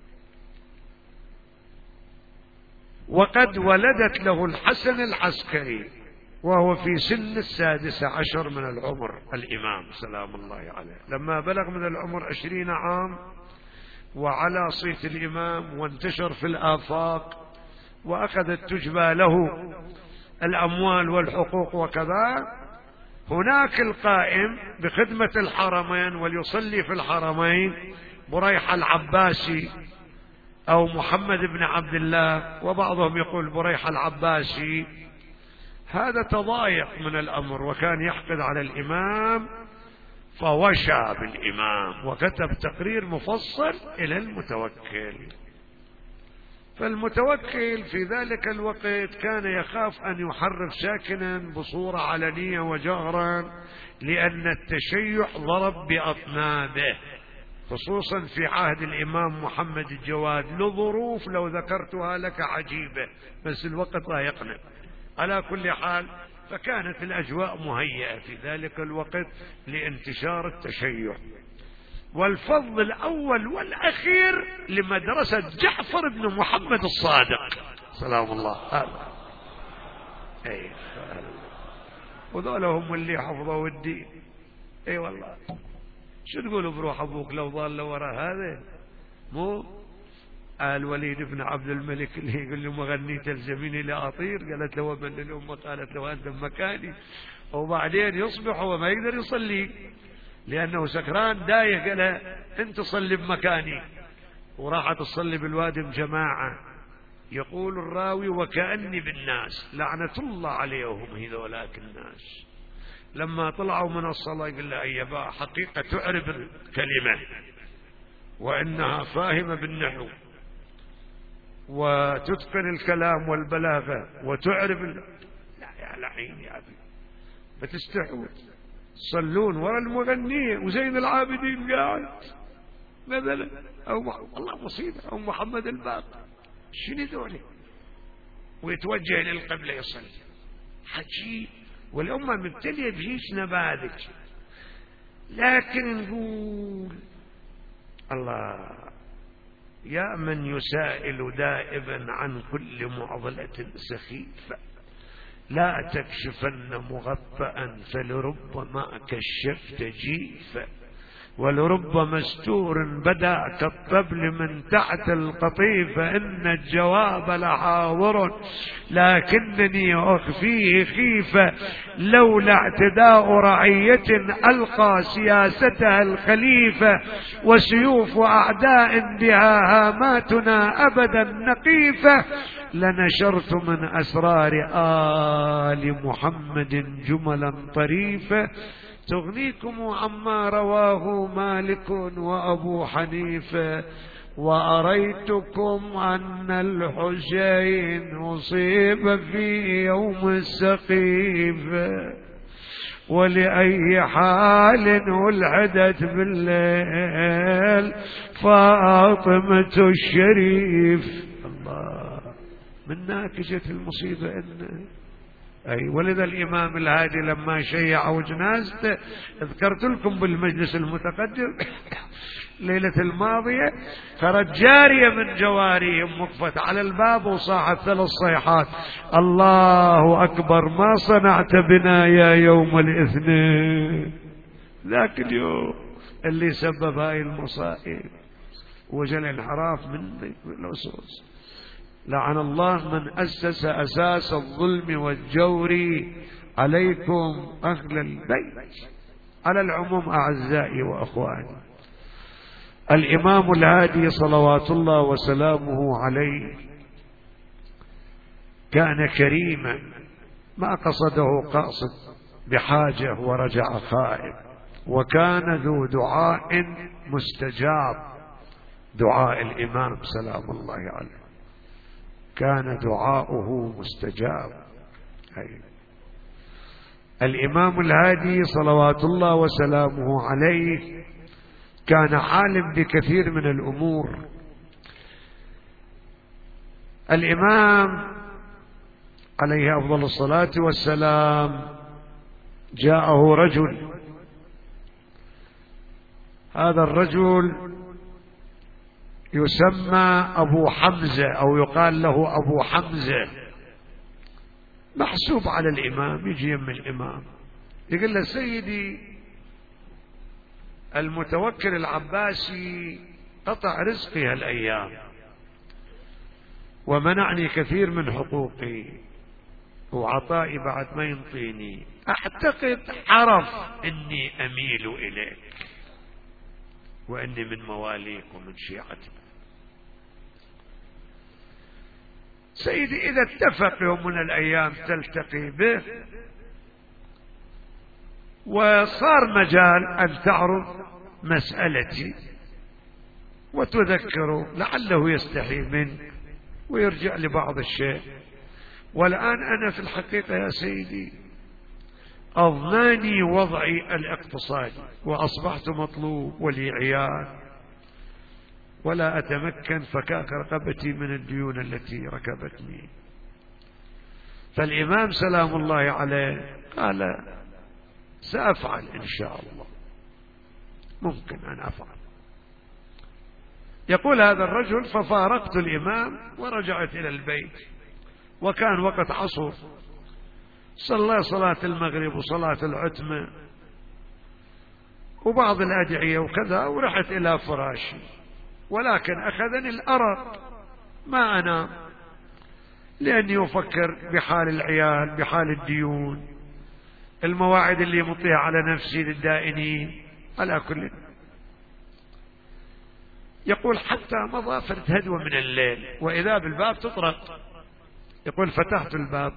وقد ولدت له الحسن العسكري وهو في سن السادس عشر من العمر. الإمام سلام الله عليه لما بلغ من العمر عشرين عام وعلى صيت الإمام وانتشر في الآفاق وأخذت تجبى له الأموال والحقوق وكذا، هناك القائم بخدمة الحرمين وليصلي في الحرمين بريح العباسي أو محمد بن عبد الله، وبعضهم يقول بريح العباسي، هذا تضايق من الأمر وكان يحقد على الإمام، فوشى بالإمام وكتب تقرير مفصل إلى المتوكل. فالمتوكل في ذلك الوقت كان يخاف أن يحرف ساكنا بصورة علنية وجهرا، لأن التشيع ضرب بأطنابه، خصوصا في عهد الإمام محمد الجواد، لظروف لو ذكرتها لك عجيبة، بس الوقت لا يقنع. على كل حال، فكانت الأجواء مهيئة في ذلك الوقت لانتشار التشيع. والفضل الأول والأخير لمدرسة جعفر بن محمد الصادق سلام الله هذا. أي وذولا هم اللي حفظوا الدين. اي والله، شو تقولوا بروح أبوك لو ضال وراء هذا؟ مو الوليد بن عبد الملك اللي يقول له مغني تلزميني لأطير، قالت له ومن الأمة، قالت له أنت مكاني، وبعدين يصبح وما يقدر يصلي لأنه سكران دايق، قال أنت صلي بمكاني، وراحت تصلي بالوادم جماعة. يقول الراوي وكأني بالناس لعنة الله عليهم هذولاك الناس، لما طلعوا من الصلاة يقول له أيبا حقيقة تعرف الكلمة وإنها فاهمة بالنحو وتتقن الكلام والبلاغة وتعرف ال... لا يا لعين يا أبي، بتستحوا صلون ورا المغنية وزين العابدين قاعد مثلا، أو والله مصيبة، أو محمد الباقر، شنو ذولي، ويتوجه للقبلة يصلي. حجي والأمة مبتلية بهيش نماذج. لكن نقول الله، يا من يسائل دائما عن كل معضلة سخيفة، لا تكشفن مغطأ فلربما كشفت جيفا، ولرب مستور بدا كالطبل من تحت القطيفة، إن الجواب لحاضر لكنني أخفيه خيفة، لولا اعتداء رعية ألقى سياستها الخليفة، وسيوف أعداء بها هاماتنا أبدا نقيفة، لنشرت من أسرار آل محمد جملا طريفة، تغنيكم عما رواه مالك وأبو حنيفة، وأريتكم أن الحسين أصيب في يوم السقيفة، ولأي حال ولعدت بالليل فاطمة الشريف. الله، من ناكجة المصيبة إنه أي. ولذا الإمام الهادي لما شيعوا جنازته، ذكرت لكم بالمجلس المتقدم ليلة الماضية، خرج جارية من جواريهم وقفت على الباب وصاحت ثلاث صيحات: الله أكبر ما صنعت بنا يا يوم الاثنين. ذاك اليوم اللي سبب هاي المصائب وجل الانحراف من الأسس. لعن الله من أسس أساس الظلم والجور عليكم أهل البيت. على العموم أعزائي وأخواني، الإمام الهادي صلوات الله وسلامه عليه كان كريما، ما قصده قاصد بحاجة ورجع خائب، وكان ذو دعاء مستجاب. دعاء الإمام سلام الله عليه كان دعاؤه مستجاب. هي. الإمام الهادي صلوات الله وسلامه عليه كان عالم بكثير من الأمور. الإمام عليه أفضل الصلاة والسلام جاءه رجل، هذا الرجل يسمى أبو حمزة أو يقال له أبو حمزة، محسوب على الإمام، يجي يم الإمام يقول له: سيدي المتوكل العباسي قطع رزقي هالأيام ومنعني كثير من حقوقي وعطائي بعد ما ينطيني، أعتقد عرف إني أميل إليك وإني من مواليك ومن شيعتك. سيدي إذا اتفق يوم من الأيام تلتقي به وصار مجال أن تعرض مسألتي وتذكره، لعله يستحي منك ويرجع لبعض الشيء. والآن أنا في الحقيقة يا سيدي أضناني وضعي الاقتصادي وأصبحت مطلوب ولي عيال ولا أتمكن فكاك رقبتي من الديون التي ركبتني. فالإمام سلام الله عليه قال: سأفعل إن شاء الله، ممكن أن أفعل. يقول هذا الرجل: ففارقت الإمام ورجعت إلى البيت، وكان وقت عصر، صلى صلاة المغرب وصلاة العتمة وبعض الأدعية وكذا، ورحت إلى فراشي، ولكن أخذني الأرق ما أنام، لأني أفكر بحال العيال، بحال الديون، المواعيد اللي مطيع على نفسي للدائنين، على كل. يقول: حتى مضى فرد هدوة من الليل وإذا بالباب تطرق. يقول: فتحت الباب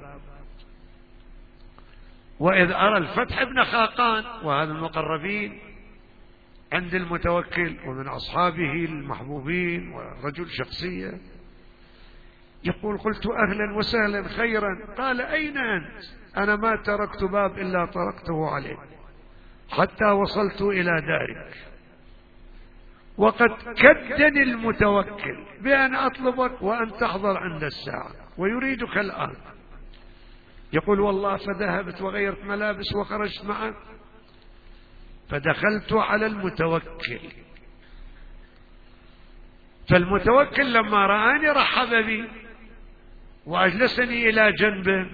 وإذ أرى الفتح ابن خاقان، وهذا المقربين عند المتوكل ومن أصحابه المحبوبين ورجل شخصية. يقول: قلت: أهلا وسهلا خيرا. قال: أين أنت؟ أنا ما تركت باب إلا طرقته عليك حتى وصلت إلى دارك، وقد كدني المتوكل بأن أطلبك وأن تحضر عند الساعة ويريدك الآن. يقول: والله فذهبت وغيرت ملابس وخرجت معه، فدخلت على المتوكل فالمتوكل لما رآني رحب بي وأجلسني إلى جنبه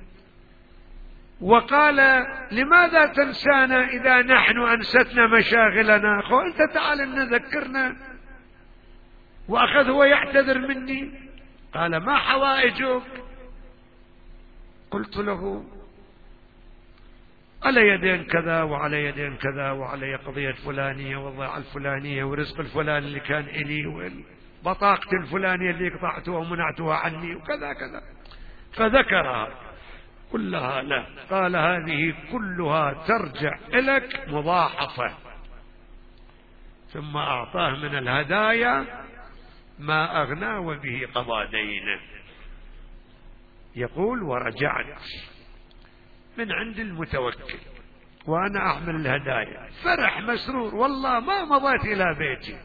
وقال: لماذا تنسانا إذا نحن أنستنا مشاغلنا؟ قلت: تعال نذكرنا. وأخذ هو يعتذر مني، قال: ما حوائجك؟ قلت له: على يدين كذا وعلى يدين كذا وعلي قضية فلانية والضيعة الفلانية ورزق الفلان اللي كان إلي والبطاقة الفلانية اللي قطعتها ومنعتها عني وكذا كذا، فذكرها كلها لا. قال: هذه كلها ترجع إليك مضاعفة. ثم أعطاه من الهدايا ما أغنى وبه قضى دينه. يقول: ورجعت من عند المتوكل وأنا أحمل الهدايا فرح مسرور، والله ما مضيت إلى بيتي،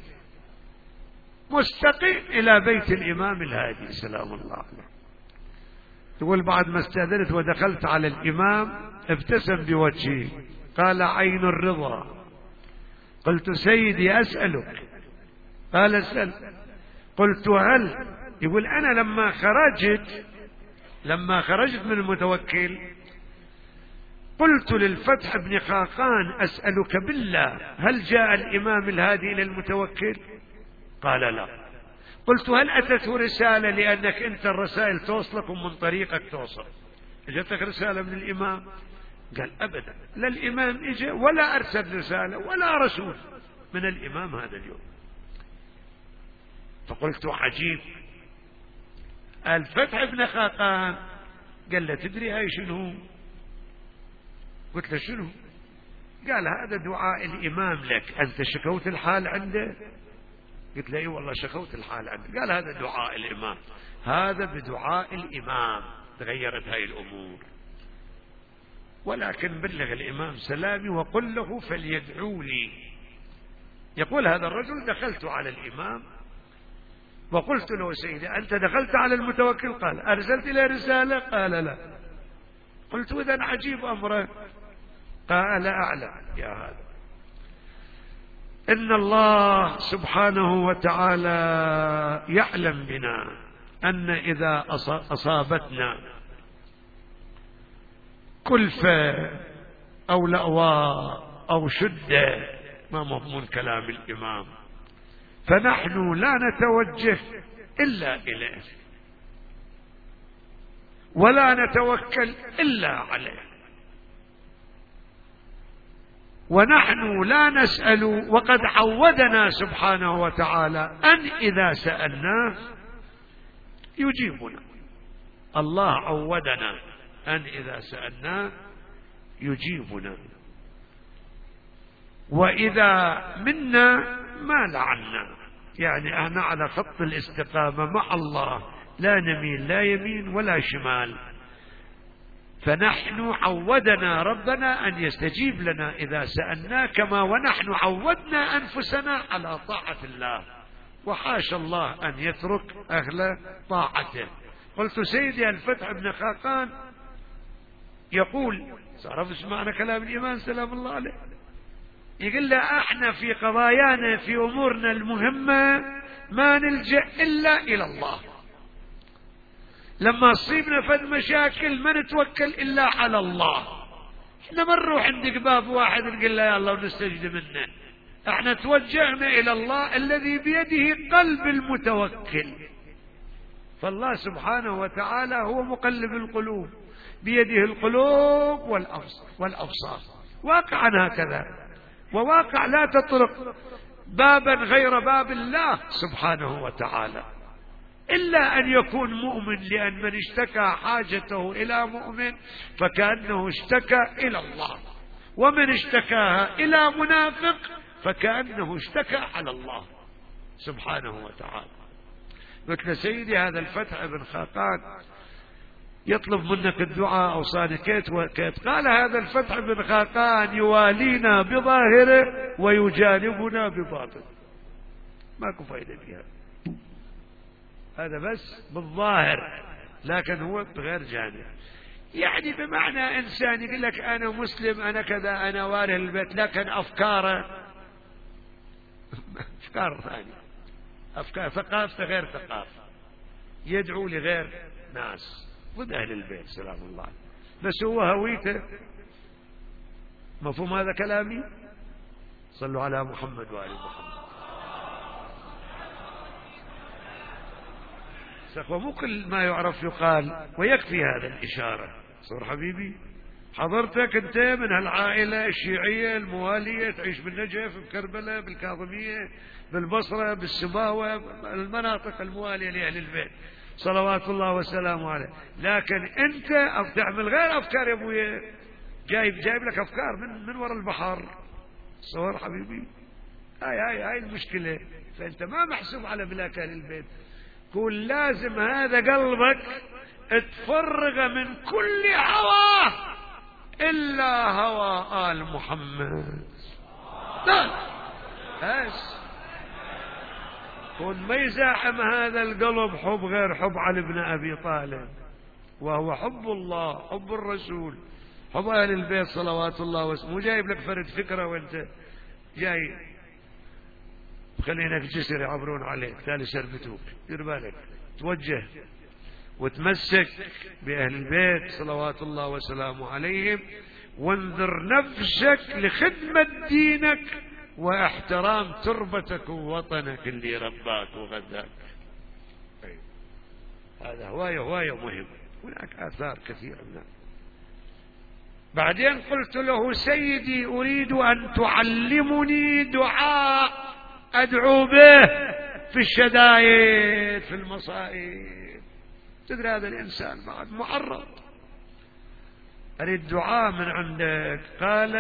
مستقيم إلى بيت الإمام الهادي سلام الله عليه. يقول: بعد ما استأذنت ودخلت على الإمام ابتسم بوجهي، قال: عين الرضا. قلت: سيدي أسألك. قال: اسأل. قلت: هل، يقول أنا لما خرجت لما خرجت من المتوكل قلت للفتح بن خاقان: أسألك بالله هل جاء الإمام الهادي إلى المتوكل؟ قال: لا. قلت: هل أتته رسالة؟ لأنك أنت الرسائل توصلك ومن طريقك توصل، جاتك رسالة من الإمام؟ قال: أبدا، لا الإمام إجا ولا أرسل رسالة ولا رسول من الإمام هذا اليوم. فقلت: عجيب. الفتح بن خاقان قال له: تدري هاي شنو؟ قلت له: شنو؟ قال: هذا دعاء الإمام لك، أنت شكوت الحال عنده؟ قلت له: اي والله شكوت الحال عنده. قال: هذا دعاء الإمام، هذا بدعاء الإمام تغيرت هاي الأمور، ولكن بلغ الإمام سلامي وقل له فليدعو لي. يقول هذا الرجل: دخلت على الإمام وقلت له: سيدي أنت دخلت على المتوكل؟ قال: أرسلت له رسالة؟ قال: لا. قلت: إذن عجيب أمره. قال: أعلم يا هذا إن الله سبحانه وتعالى يعلم بنا أن إذا أصابتنا كلفة أو لأواء أو شدة، ما مضمون كلام الإمام، فنحن لا نتوجه إلا إليه ولا نتوكل إلا عليه، ونحن لا نسأل، وقد عودنا سبحانه وتعالى أن إذا سألناه يجيبنا. الله عودنا أن إذا سألناه يجيبنا، وإذا منا ما لعنا، يعني احنا على خط الاستقامة مع الله، لا نميل لا يمين ولا شمال. فنحن عودنا ربنا أن يستجيب لنا إذا سألنا، كما ونحن عودنا أنفسنا على طاعة الله، وحاش الله أن يترك أهل طاعته. قلت: سيدي الفتح بن خاقان يقول، تعرف اسمعنا كلام الإمام سلام الله عليه، يقول له: احنا في قضايانا في أمورنا المهمة ما نلجأ إلا إلى الله، لما تصيبنا فد مشاكل ما نتوكل إلا على الله. احنا ما نروح عند قباب واحد نقول له يا الله ونستجد منه، احنا توجهنا إلى الله الذي بيده قلب المتوكل. فالله سبحانه وتعالى هو مقلب القلوب، بيده القلوب والأبصار. واقعا هكذا، وواقع لا تطرق بابا غير باب الله سبحانه وتعالى إلا أن يكون مؤمن، لأن من اشتكى حاجته إلى مؤمن فكأنه اشتكى إلى الله، ومن اشتكاها إلى منافق فكأنه اشتكى على الله سبحانه وتعالى. قلت: سيدي هذا الفتح بن خاقان يطلب منك الدعاء أوصاني كيت وكيت. قال: هذا الفتح بن خاقان يوالينا بظاهره ويجانبنا بباطن، ماكو فايدة فيها، هذا بس بالظاهر، لكن هو بغير جانب. يعني بمعنى إنسان يقول لك أنا مسلم أنا كذا أنا وارث البيت، لكن أفكاره أفكار ثانية. أفكار ثقافته غير ثقافة، يدعو لغير ناس ضد أهل البيت سلام الله عليه، بس هو هويته. مفهوم هذا كلامي؟ صلوا على محمد وآل محمد. ومو كل ما يعرف يقال، ويكفي هذا الإشارة. صور حبيبي، حضرتك أنت من هالعائلة الشيعية الموالية، تعيش بالنجف، بكربلاء، بالكاظمية، بالبصرة، بالسماوة، المناطق الموالية لأهل البيت صلوات الله وسلامه عليه، لكن أنت تعمل غير أفكار يا أبويا، جايب جايب لك أفكار من من وراء البحر. صور حبيبي، هاي هاي هاي المشكلة. فأنت ما محسوب على ملاك أهل البيت. قول لازم هذا قلبك تفرغ من كل هوى إلا هوى آل محمد. لا بس كون ما يزاحم هذا القلب حب غير حب علي بن أبي طالب، وهو حب الله، حب الرسول، حب أهل البيت صلوات الله وسلامه. مو جايب لك فرد فكرة وانت جاي خلينا في جسر يعبرون عليك تالي سربتوك. دير بالك، توجه وتمسك بأهل البيت صلوات الله وسلامه عليهم، وانذر نفسك لخدمة دينك واحترام تربتك ووطنك اللي رباك وغذاك. هذا هواية هواية مهم. هناك آثار كثيرة منها. بعدين قلت له سيدي أريد أن تعلمني دعاء أدعو به في الشدائد في المصائب. تدري هذا الإنسان بعد معرض، أريد دعاء من عندك. قال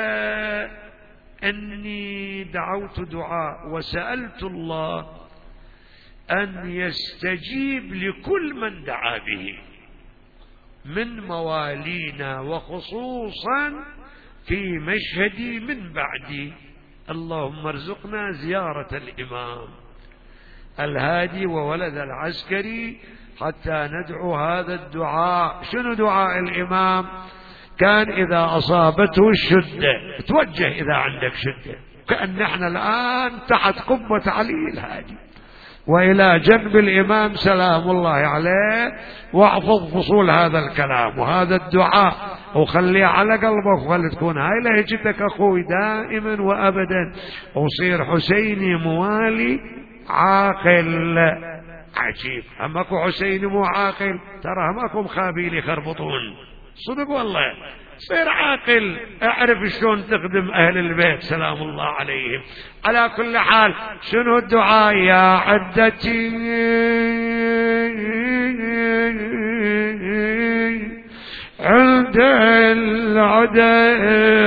إني دعوت دعاء وسألت الله أن يستجيب لكل من دعا به من موالينا، وخصوصا في مشهدي من بعدي. اللهم ارزقنا زيارة الإمام الهادي وولد العسكري حتى ندعو هذا الدعاء. شنو دعاء الإمام؟ كان إذا أصابته الشدة، توجه إذا عندك شدة، كأن نحن الآن تحت قبة علي الهادي وإلى جنب الإمام سلام الله عليه، واحفظ فصول هذا الكلام وهذا الدعاء وخليه على قلبك، وخلي تكون هاي لهجتك أخوي دائما وأبدا. وصير حسيني موالي عاقل. عجيب، همكم حسيني مو عاقل، ترى همكم خابيل يخربطون صدق والله. صير عاقل، اعرف شلون تخدم أهل البيت سلام الله عليهم. على كل حال، شنو الدعاء؟ يا عدتي عند العدد.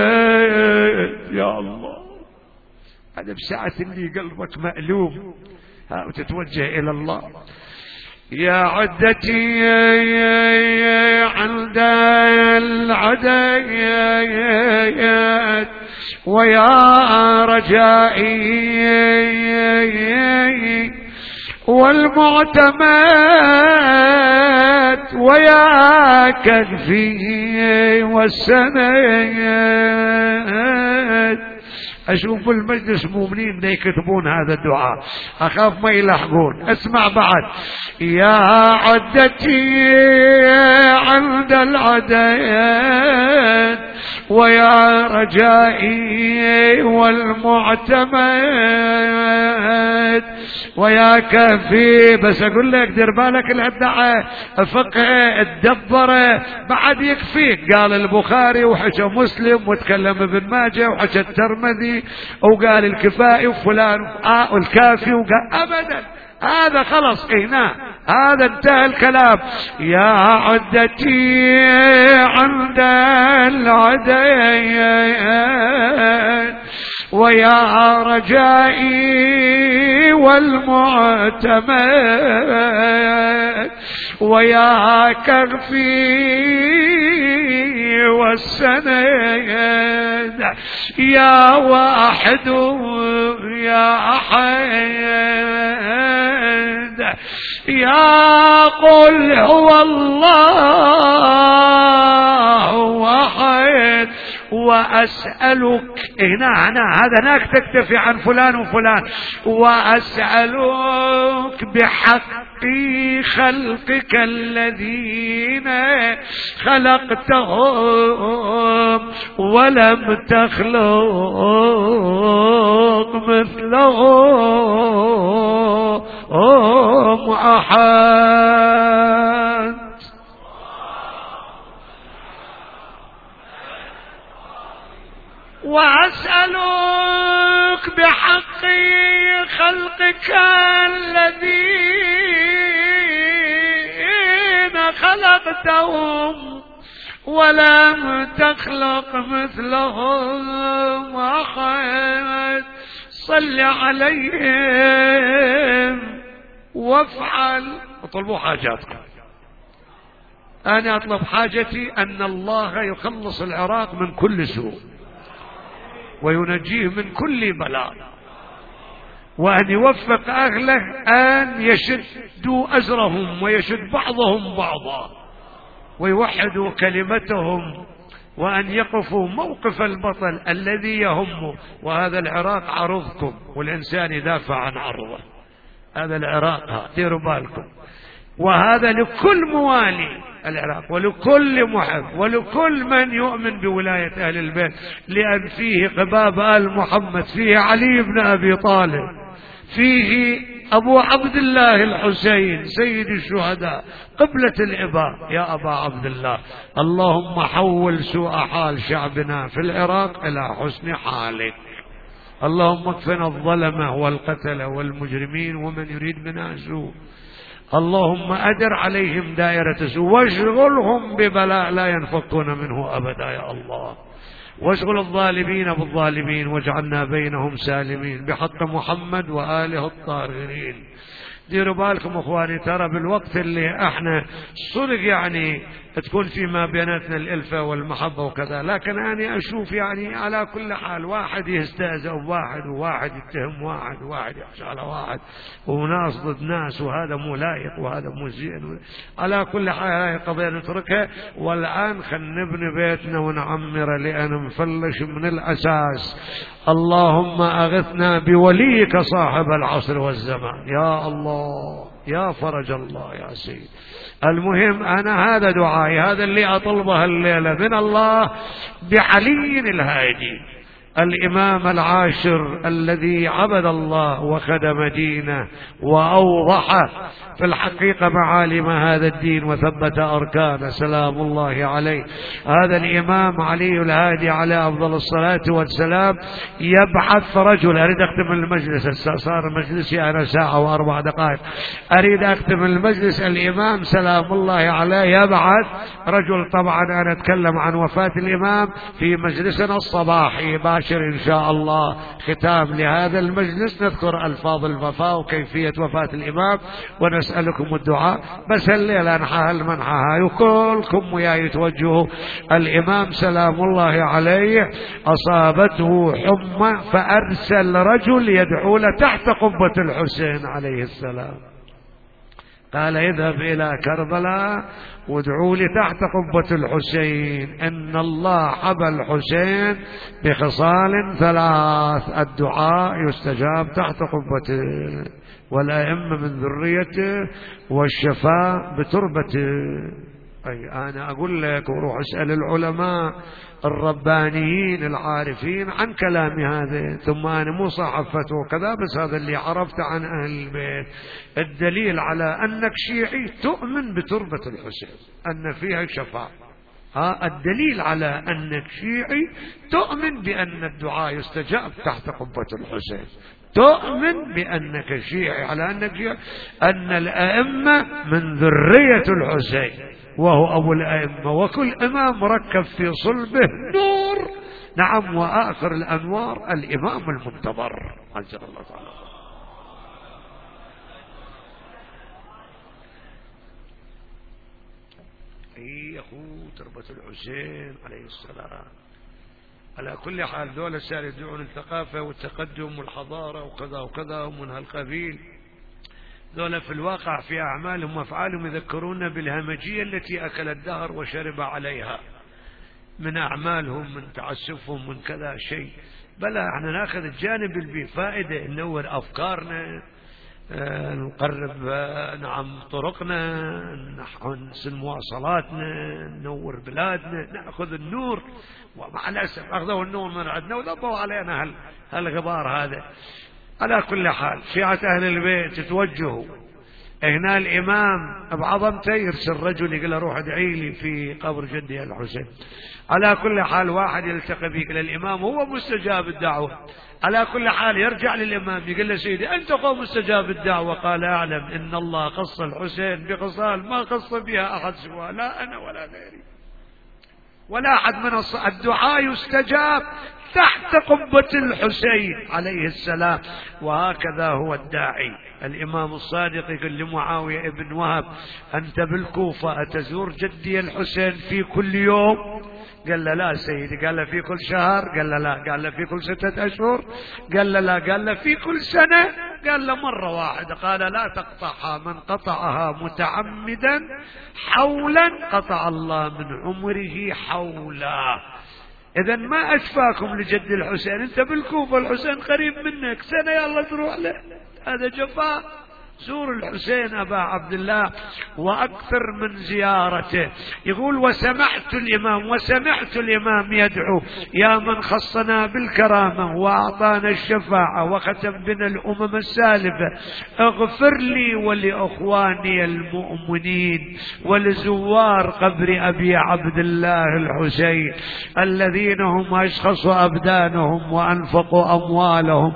يا الله، هذا بساعة اللي قلبك مألوم ها وتتوجه إلى الله. يا عدتي عند العدد ويا رجائي والمعتمد ويا كنفي والسند. أشوف المجلس مؤمنين بدي يكتبون هذا الدعاء، أخاف ما يلحقون. اسمع بعد. يا عدتي عند العدد ويا رجائي والمعتمد ويا كفي. بس أقول لك دير بالك الدعاء فقه الدبر بعد يكفيك. قال البخاري وحكى مسلم وتكلم ابن ماجه وحكى الترمذي وقال الكفائي وفلان والكافي وقال أبدا، هذا خلص هنا، هذا انتهى الكلام. يا عدتي عند العدد ويا رجائي والمعتمد ويا كرفي والسند. يا واحد يا أحد يا قل هو الله واحد وأسألك هنا هنا هذا هناك تكتفي عن فلان وفلان. وأسألك بحق خلقك الذين خلقتهم ولم تخلق مثلهم أحد. وأسألك بحق خلقك الذين خلقتهم ولم تخلق مثلهم أحد. صل عليهم وافعل. اطلبوا حاجاتكم. أنا أطلب حاجتي أن الله يخلص العراق من كل سوء وينجيه من كل بلاء، وأن يوفق أهله أن يشدوا أزرهم ويشد بعضهم بعضا ويوحدوا كلمتهم، وأن يقفوا موقف البطل الذي يهمه. وهذا العراق عرضكم، والإنسان يدافع عن عرضه. هذا العراق ديروا بالكم. وهذا لكل موالي العراق ولكل محب ولكل من يؤمن بولاية أهل البيت، لأن فيه قباب آل محمد، فيه علي بن أبي طالب، فيه أبو عبد الله الحسين سيد الشهداء قبلة الإباء. يا أبا عبد الله، اللهم حول سوء حال شعبنا في العراق إلى حسن حالك. اللهم اكفنا الظلمة والقتلة والمجرمين ومن يريد بنا سوء. اللهم أدر عليهم دائرة سوء واشغلهم ببلاء لا ينفكون منه أبدا يا الله. واشغل الظالمين بالظالمين واجعلنا بينهم سالمين بحق محمد وآله الطاهرين. ديروا بالكم اخواني، ترى بالوقت اللي احنا صدق يعني تكون فيما بيناتنا الألفة والمحبة وكذا، لكن أنا أشوف يعني على كل حال واحد يستهزأ بواحد وواحد يتهم واحد وواحد يخشى على واحد وناس ضد ناس، وهذا مو لايق وهذا مو زين. على كل حال هاي قضية نتركها، والآن خلينا نبني بيتنا ونعمره لأن مفلش من الأساس. اللهم أغثنا بوليك صاحب العصر والزمان يا الله، يا فرج الله يا سيد. المهم أنا هذا دعائي، هذا اللي أطلبه الليلة من الله بعلي الهادي الإمام العاشر الذي عبد الله وخدم دينه وأوضح في الحقيقة معالم هذا الدين وثبت أركانه سلام الله عليه. هذا الإمام علي الهادي على أفضل الصلاة والسلام يبعث رجل. أريد أختم المجلس، صار مجلسي أنا ساعة وأربع دقائق، أريد أختم المجلس. الإمام سلام الله عليه يبعث رجل. طبعا أنا أتكلم عن وفاة الإمام في مجلسنا الصباحي باشر إن شاء الله. ختام لهذا المجلس نذكر ألفاظ الوفاة وكيفية وفاة الإمام ونسألكم الدعاء. بس الليلة أنحى المنحى وكلكم وياي توجهوا. الإمام سلام الله عليه أصابته حمى فأرسل رجل يدعو له تحت قبة الحسين عليه السلام، قال اذهب إلى كربلاء وادعوا لي تحت قبة الحسين، إن الله حبى الحسين بخصال ثلاث: الدعاء يستجاب تحت قبته، والأئمة من ذريته، والشفاء بتربته. أي أنا أقول لك وروح اسأل العلماء الربانيين العارفين عن كلام هذا، ثم أنا مو صاحب فتوى كذا، بس هذا اللي عرفت عن أهل البيت. الدليل على أنك شيعي تؤمن بتربة الحسين أن فيها شفاء، ها الدليل على أنك شيعي تؤمن بأن الدعاء يستجاب تحت قبة الحسين، تؤمن بأنك شيعي على أنك شيعي أن الأئمة من ذرية الحسين وهو أبو الأئمة، وكل إمام مركب في صلبه نور. نعم، وآخر الأنوار الإمام المنتظر عز الله تعالى. أي أخو تربة الحسين عليه السلام. على كل حال ذولا السائل يدعون الثقافة والتقدم والحضارة وكذا وكذا ومن هالقبيل، ذولا في الواقع في أعمالهم وأفعالهم يذكرون بالهمجية التي أكل الدهر وشرب عليها. من أعمالهم، من تعسفهم، من كذا شيء. بلى احنا ناخذ الجانب اللي فيه فائدة، ننور أفكارنا، اه نقرب اه نعم طرقنا، نحسن مواصلاتنا، ننور بلادنا، نأخذ النور. ومع الأسف أخذوا النور من عندنا وذبوا علينا هال هالغبار هذا. على كل حال شيعة أهل البيت توجهوا هنا الإمام بعظمته يرسل رجل يقول له روح ادعي لي في قبر جدي الحسين. على كل حال واحد يلتقي به إلى الإمام هو مستجاب الدعوة. على كل حال يرجع للإمام يقول له سيدي أنت قوم مستجاب الدعوة. قال أعلم إن الله قص الحسين بخصال ما قص بها أحد سواه، لا أنا ولا غيري ولا أحد من الصحابة. الدعاء يستجاب تحت قبة الحسين عليه السلام. وهكذا هو الداعي. الإمام الصادق يقول لمعاوية ابن وهب أنت بالكوفة أتزور جدي الحسين في كل يوم؟ قال له لا سيدي. قال له في كل شهر؟ قال له لا. قال له في كل ستة أشهر؟ قال له لا. قال له في كل سنة؟ قال له مرة واحدة. قال لا تقطعها، من قطعها متعمدا حولا قطع الله من عمره حولا. إذا ما أشفاكم لجد الحسين، أنت بالكوفة الحسين قريب منك، سنة يلا تروح له، هذا جفاء. زور الحسين أبا عبد الله وأكثر من زيارته. يقول وسمعت الإمام وسمعت الإمام يدعو يا من خصنا بالكرامة وأعطانا الشفاعة وختم بنا الأمم السالفة اغفر لي ولأخواني المؤمنين ولزوار قبر أبي عبد الله الحسين الذين هم أشخصوا أبدانهم وأنفقوا أموالهم.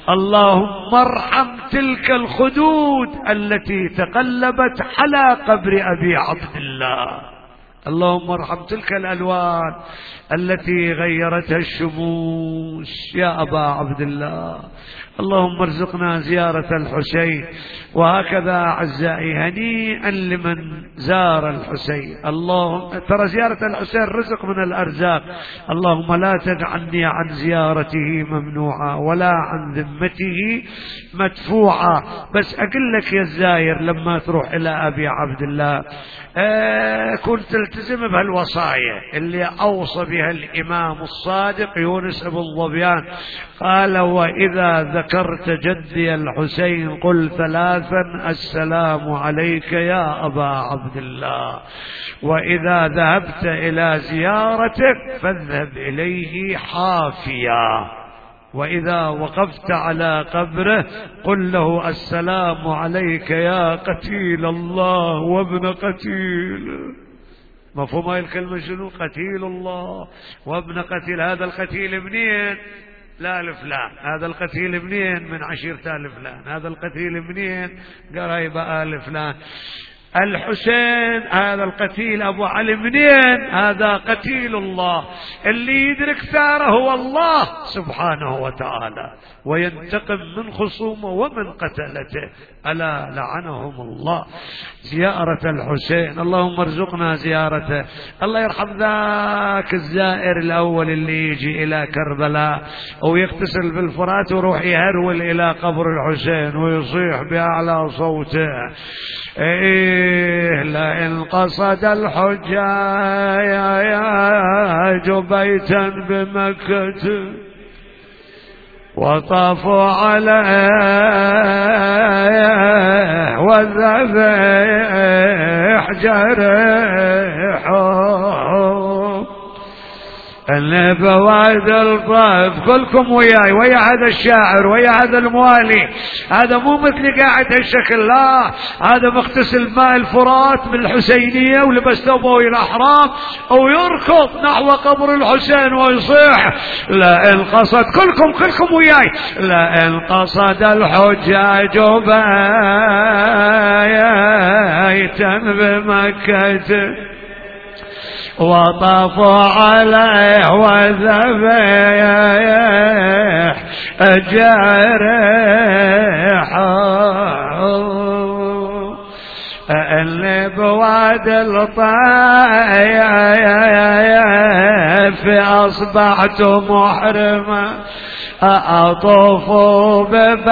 اللهم ارحم تلك الخدود التي تقلبت على قبر أبي عبد الله. اللهم ارحم تلك الألوان التي غيرتها الشموس يا أبا عبد الله. اللهم ارزقنا زيارة الحسين. وهكذا أعزائي هنيئا لمن زار الحسين. اللهم ترى زيارة الحسين رزق من الأرزاق. اللهم لا تجعلني عن زيارته ممنوعا ولا عن ذمته مدفوعا. بس أقول لك يا الزاير لما تروح إلى أبي عبد الله آه كنت تلتزم بهالوصايا اللي أوصى بها الإمام الصادق يونس بن ظبيان. قال وإذا ذكرت جدي الحسين قل ثلاثا السلام عليك يا أبا عبد الله. وإذا ذهبت إلى زيارتك فاذهب إليه حافيا. وإذا وقفت على قبره قل له السلام عليك يا قتيل الله وابن قتيل. مفهوم هاي الكلمة شنو؟ قتيل الله وابن قتيل. هذا القتيل منين؟ لا لفلان. هذا القتيل منين؟ من عشيرة آل فلان. هذا القتيل منين؟ قريب آل فلان. الحسين هذا القتيل أبو علي منين؟ هذا قتيل الله. اللي يدرك ثاره هو الله سبحانه وتعالى وينتقم من خصومه ومن قتلته. ألا لعنهم الله. زيارة الحسين اللهم ارزقنا زيارته. الله يرحم ذاك الزائر الأول اللي يجي إلى كربلاء ويغتسل بالفرات ويروح يهرول إلى قبر الحسين ويصيح بأعلى صوته إيه لئن قصد الحجاج بيتا بمكة وطافوا عليه والذبيح جريحهم اللي بواد الطيف. كلكم وياي ويا هذا الشاعر ويا هذا الموالي. هذا مو مثل قاعد هالشكل، لا هذا مغتسل ماء الفرات من الحسينية ولبس ثوبه الأحرام ويركض نحو قبر الحسين ويصيح لئن قصد كلكم كلكم وياي لئن قصد الحجاج بيتا بمكة وطافوا عليه وذبيح جريحهم اللي بواد الطيف أصبحت محرمة أطوفوا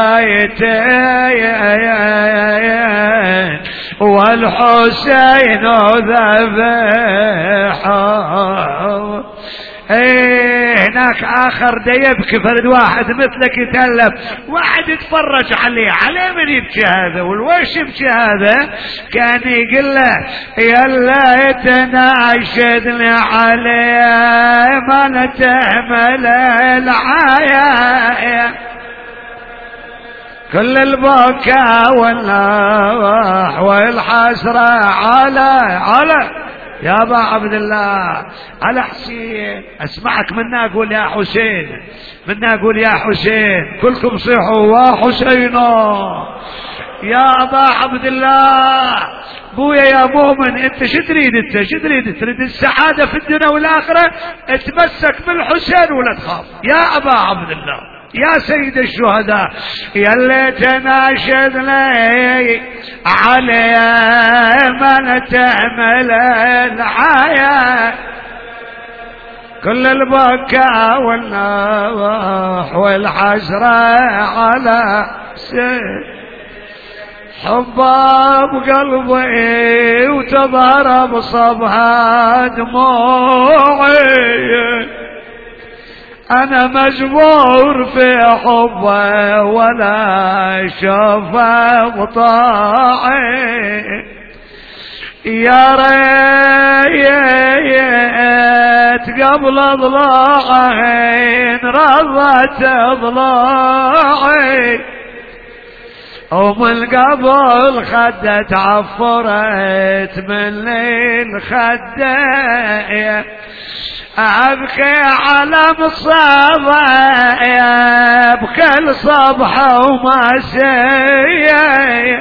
ببيتين والحسين ذبيحه ايه هناك اخر دا يبكي، فرد واحد مثلك يتألف، واحد يتفرج عليه، عليه من يبكي هذا والويش يبكي هذا؟ كان يقول له يلا يتناشدني عليه ما نتحمل العاية، كل البكاء والنوح والحسرة على على يا ابا عبد الله على حسين. اسمعك منا اقول يا حسين، منا اقول يا حسين، كلكم صيحوا وحسينا يا ابا عبد الله. ابويا يا مؤمن انت شو تريد؟ انت شو تريد؟ تريد السعاده في الدنيا والاخره؟ اتمسك بالحسين ولا تخاف يا ابا عبد الله يا سيد الشهداء. يلي تناشدنا عليه من تحمل العاية، كل البكاء والنوح والحسرة على سيد حبه بقلبي وتظهر بصبها دموعي، أنا مجبور في حبه ولا شوفه بطاعي، يا ريت قبل ضلوعين رضت ضلوعي، ومن قبل خدت عفرت من ليل خدي، أبكي على مصابة بكل صبح ومسية،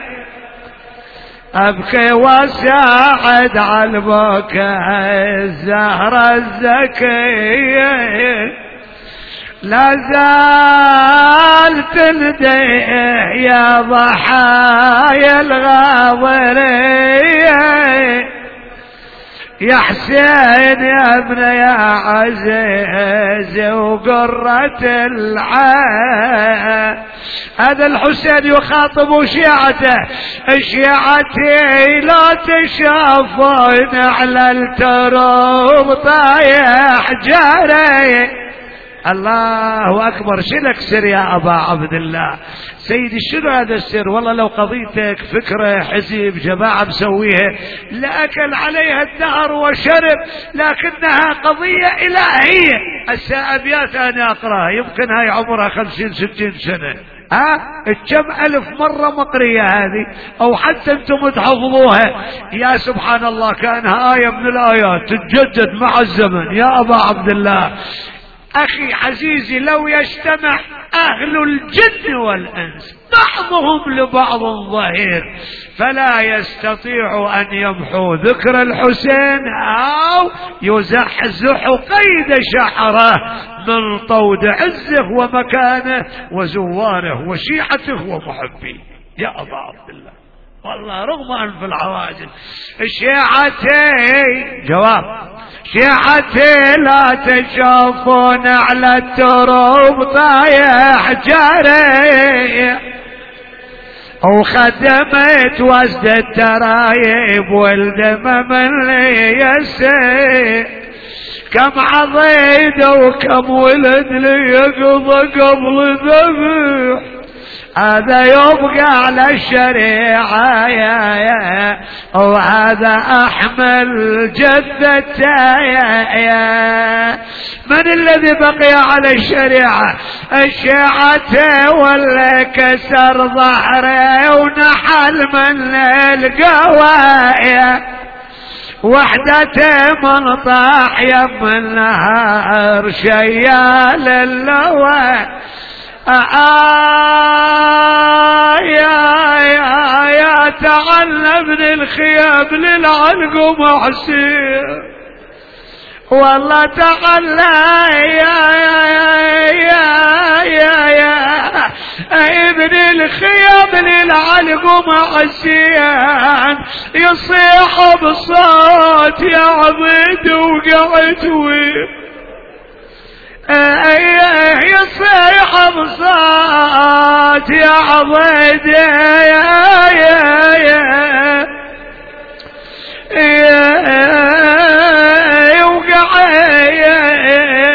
أبكي واساعد على البكاء الزهرة الزكية، لا زال تنديه يا ضحايا الغاضرية، يا حسين يا ابن يا عزيز وقرة العين. هذا الحسين يخاطب شيعته، شيعتي لا تشافون على التراب طايح جاري. الله أكبر. شلك سر يا أبا عبد الله؟ سيدي شنو هذا السر؟ والله لو قضيتك فكرة حزب جماعة مسويها لأكل عليها الدهر وشرب، لكنها قضية إلهية. السابيات أنا أقرأها يمكن هاي عمرها خمسين ستين سنة، ها كم ألف مرة مقرية هذه، أو حتى أنتم تحفظوها. يا سبحان الله كأنها آية من الآيات تتجدد مع الزمن. يا أبا عبد الله أخي عزيزي، لو يجتمع أهل الجن والأنس بعضهم لبعض ظهير فلا يستطيع أن يمحو ذكر الحسين أو يزحزح قيد شعره من طود عزه ومكانه وزواره وشيعته ومحبيه. يا أبا عبد الله والله رغم أنف العواجل شيعتي، جواب شيعتي لا تشوفون على التراب طايح جاري، وخدمت وسد الترايب والدم من لي يسير، كم عضيد وكم ولد لي يقضى قبل ذبح، هذا يبقى على الشريعة يا يا وهذا أحمل جثته يا يا. من الذي بقي على الشريعة؟ الشيعة ولا كسر ظهره ونحل من القوايا، وحدته من طاح يم النهار شيال اللوى. آه يا يا يا تعال من الخيام للعلق محسين، والله تعال يا يا يا يا يا ابن الخيام للعلق محسين، يصيح بصوت يا عبيد وقعت وين يصيح بصوت يا عبيد يا يا يا يا وقع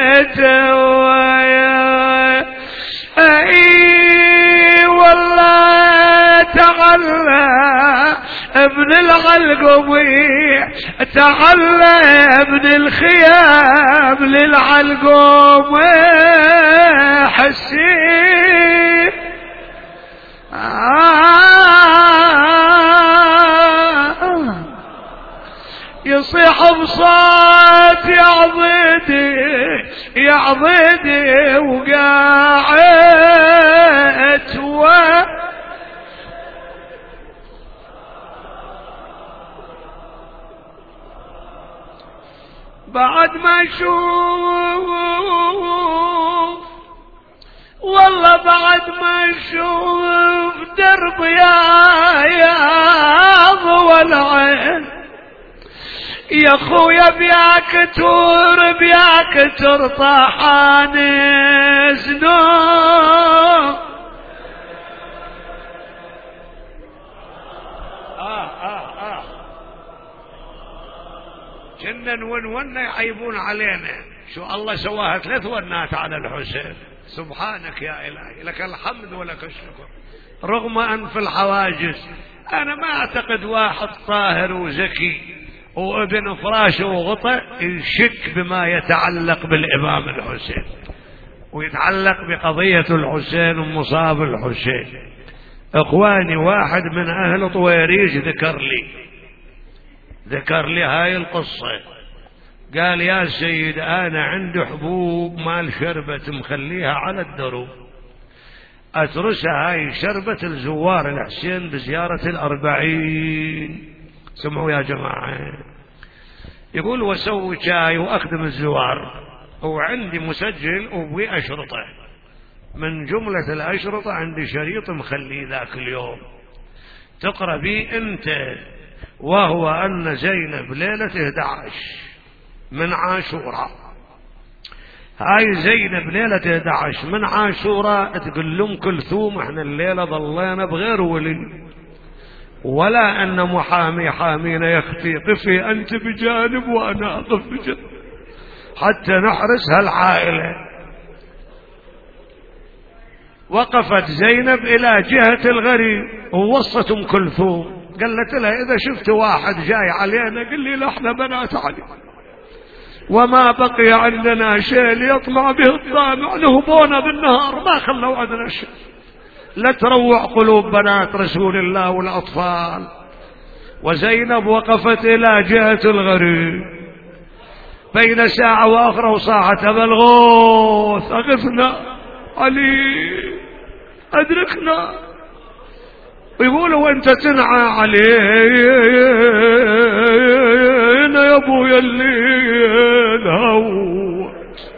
تعلى ابن العلقمي، تعلى ابن الخيام للعلقمي حسين آه يصيح بصوت يا عضيدي يا عضيدي وقاعد و بعد ما اشوف والله بعد ما اشوف درب يا ياض والعين يا خويا بياك تور بياك تور طاحان سنون آه آه آه كنا نون يعيبون علينا، شو الله سواها ثلاث ونات على الحسين. سبحانك يا إلهي، لك الحمد ولك الشكر. رغم أن في الحواجز أنا ما أعتقد واحد طاهر وزكي وابن فراشه وغطى يشك بما يتعلق بالإمام الحسين ويتعلق بقضية الحسين ومصاب الحسين. اخواني واحد من اهل طويريج ذكر لي ذكر لي هاي القصة، قال يا سيد انا عندي حبوب مال شربة مخليها على الدروب، اترسها هاي شربة الزوار الحسين بزيارة الاربعين. سمعوا يا جماعة، يقول وسوي شاي واخدم الزوار وعندي مسجل وبي اشرطه، من جملة الاشرطة عندي شريط مخليه ذاك اليوم تقرأ بي انت، وهو ان زينب ليلة احد عشر من عاشوراء. هاي زينب ليلة احد عشر من عاشوراء تقول لهم كلثوم احنا الليلة ظلينا بغير ولي، ولا أن محامي حامينا يخفي، قفي أنت بجانب وأنا أقف بجانب حتى نحرس هالعائلة. وقفت زينب إلى جهة الغريب ووصت أم كلثوم، قالت لها إذا شفت واحد جاي علينا قل لي احنا بنات علي، وما بقي عندنا شيء ليطلع به الطامع، نهبونا بالنهار ما خلوا عندنا شيء، لا تروع قلوب بنات رسول الله والأطفال. وزينب وقفت إلى جهة الغريب بين ساعة وأخرى وصاحت أبا الغوث أغثنا علي أدركنا، ويقولوا وانت تنعى علينا يا ابويا الليل هو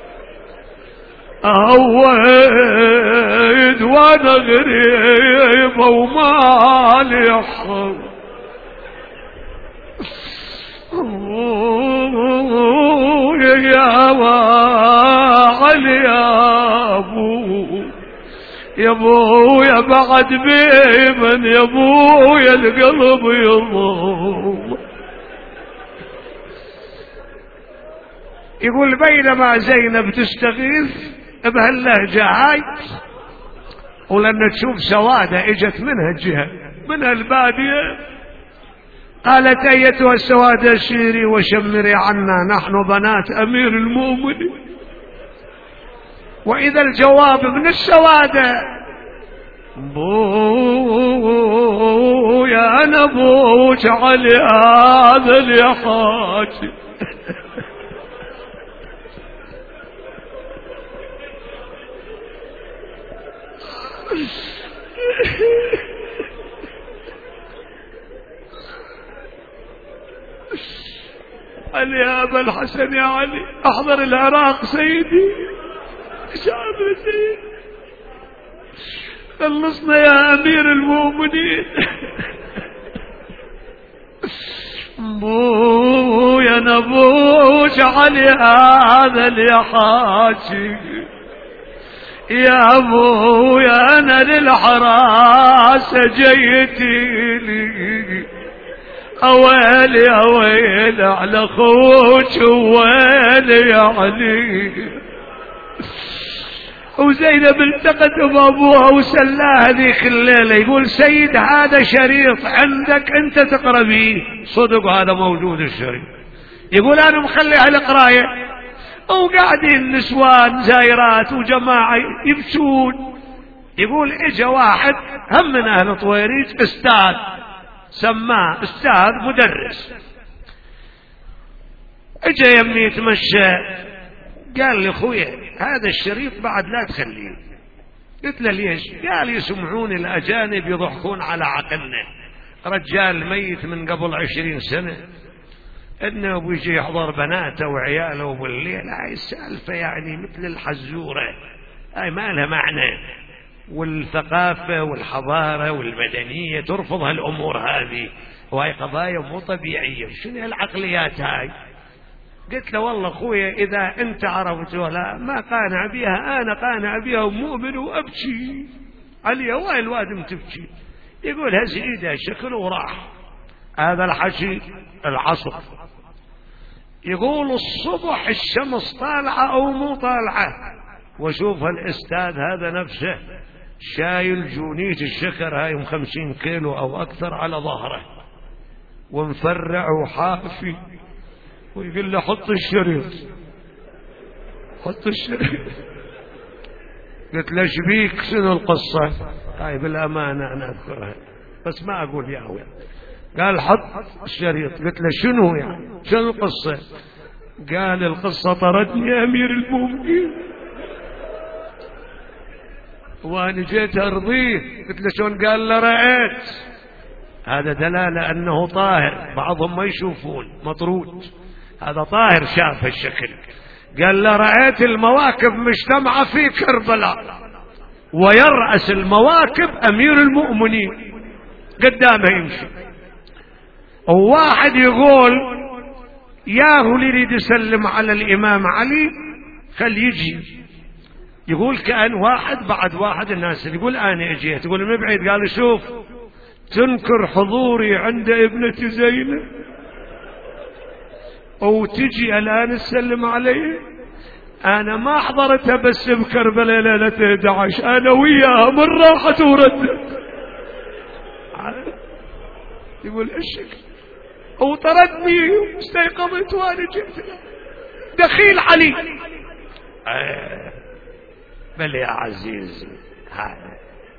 هويد وانا غريب ومالي حظ يا علي يا ابو يا ابويا بعد بيمن يا ابويا القلب يضم. يقول بينما زينب تستغيث بهاللهجة هاي، ولما تشوف سوادة اجت منها الجهة من البادية، قالت ايتها السوادة سيري وشمري عنا نحن بنات امير المؤمنين. واذا الجواب من السوادة بو يا انا بوك علي هذا اللي حاجي علي يا ابا الحسن يا علي احضر العراق سيدي شعب سيدي خلصنا يا امير المؤمنين. بو يا نبوش علي هذا اللي حاجي يا ابو يا انا للحراسة جيتي لي اويلي اويلي على خوش ويلي يا علي وزينب التقت بابوها وسلاها ذيك الليلة. يقول سيد هذا شريط عندك انت تقرأ به. صدق هذا موجود الشريط. يقول انا مخليها القراية وقاعدين نسوان زايرات وجماعة يبكون. يقول اجا واحد هم من اهل طويريج استاذ سماه استاذ مدرس. اجا يمي يتمشى قال لي خويا هذا الشريط بعد لا تخليه. قلت له ليش؟ قال يسمعون الاجانب يضحكون على عقلنا. رجال ميت من قبل عشرين سنة انه بيجي يحضر بناته وعياله وبالليل. هاي السالفة يعني مثل الحزورة، هاي ما لها معنى. والثقافة والحضارة والمدنية ترفض هالامور هذه، وهي قضايا مو طبيعية. شنو هالعقليات هاي؟ قلت له والله خويا إذا أنت عرفت ولا ما قانع بها أنا قانع بها ومؤمن وأبكي عليها. وين الوادم تبكي؟ يقول هز إيده شكل وراح. هذا الحكي العصر. يقول الصبح الشمس طالعة أو مو طالعة وشوف الأستاذ هذا نفسه شايل جونية الشكر هاي من خمسين كيلو أو أكثر على ظهره ومفرع وحافي، ويقول له حط الشريط حط الشريط. قلت له شبيك شنو القصة؟ هاي بالأمانة أنا أذكرها بس ما أقول يا أوي. قال حط الشريط. قلت له شنو يعني شنو القصة؟ قال القصة طردني أمير المؤمنين وأنا جيت أرضيه. قلت له شلون؟ قال له رأيت. هذا دلالة أنه طاهر، بعضهم ما يشوفون مطرود. هذا طاهر شاف الشكل. قال له رأيت المواكب مجتمعة في كربلاء ويرأس المواكب أمير المؤمنين قدامه يمشي. وواحد يقول ياهو اللي يريد يسلم على الإمام علي خل يجي. يقول كأن واحد بعد واحد الناس يقول أنا اجيت. يقول من بعيد قال شوف تنكر حضوري عند ابنة زينب او تجي الان تسلم علي؟ انا ما حضرتها بس بكربلاء ليلة احد عشر انا وياها من راحت وردت. يقول الشكل او طردني استيقظت وانا جئت دخيل علي. آه بل يا عزيزي هذا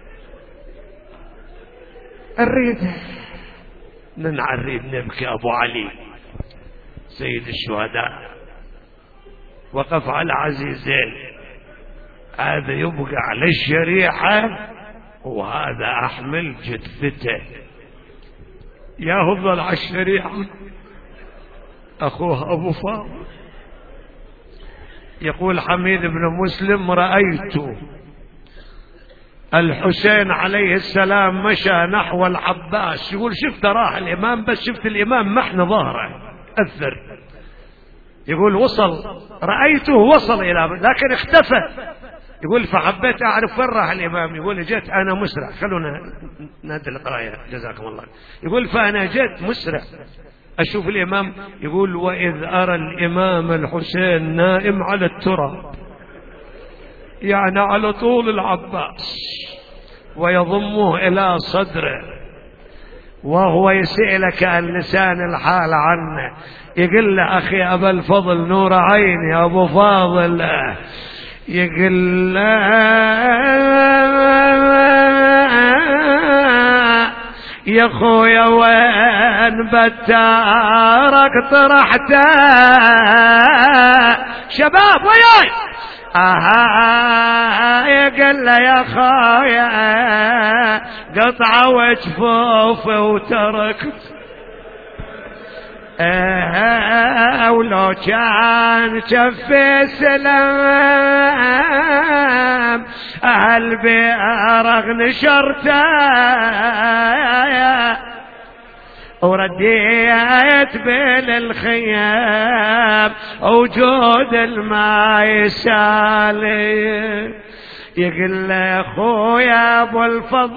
الريد ننعري بنبكي ابو علي سيد الشهداء وقف على عزيزين. هذا يبقى على الشريعة وهذا أحمل جثته. يهضل على الشريعة أخوه أبو فاضل. يقول حميد بن مسلم رأيت الحسين عليه السلام مشى نحو العباس. يقول شفت راح الإمام بس شفت الإمام محن ظهره أثر. يقول وصل رأيته وصل إلى لكن اختفى. يقول فحبيت أعرف وين راح الإمام. يقول جيت أنا مسرع. خلونا نادي القراية جزاكم الله. يقول فأنا جيت مسرع أشوف الإمام. يقول وإذ أرى الإمام الحسين نائم على التراب يعني على طول العباس ويضمه إلى صدره وهو يسألك عن لسان الحال عنه. يقول له أخي أبا الفضل نور عيني يا أبو فاضل. يقول له يا خويا وين بتارك طرحته شباب وياي. آها يقول له يا خويا قطعة وجفوفي وتركت. آه ولو كان شفي سلام أهل بأرغ نشرته ورديت بين الخيام وجود الماء يسالي. يقول له يا خويا ابو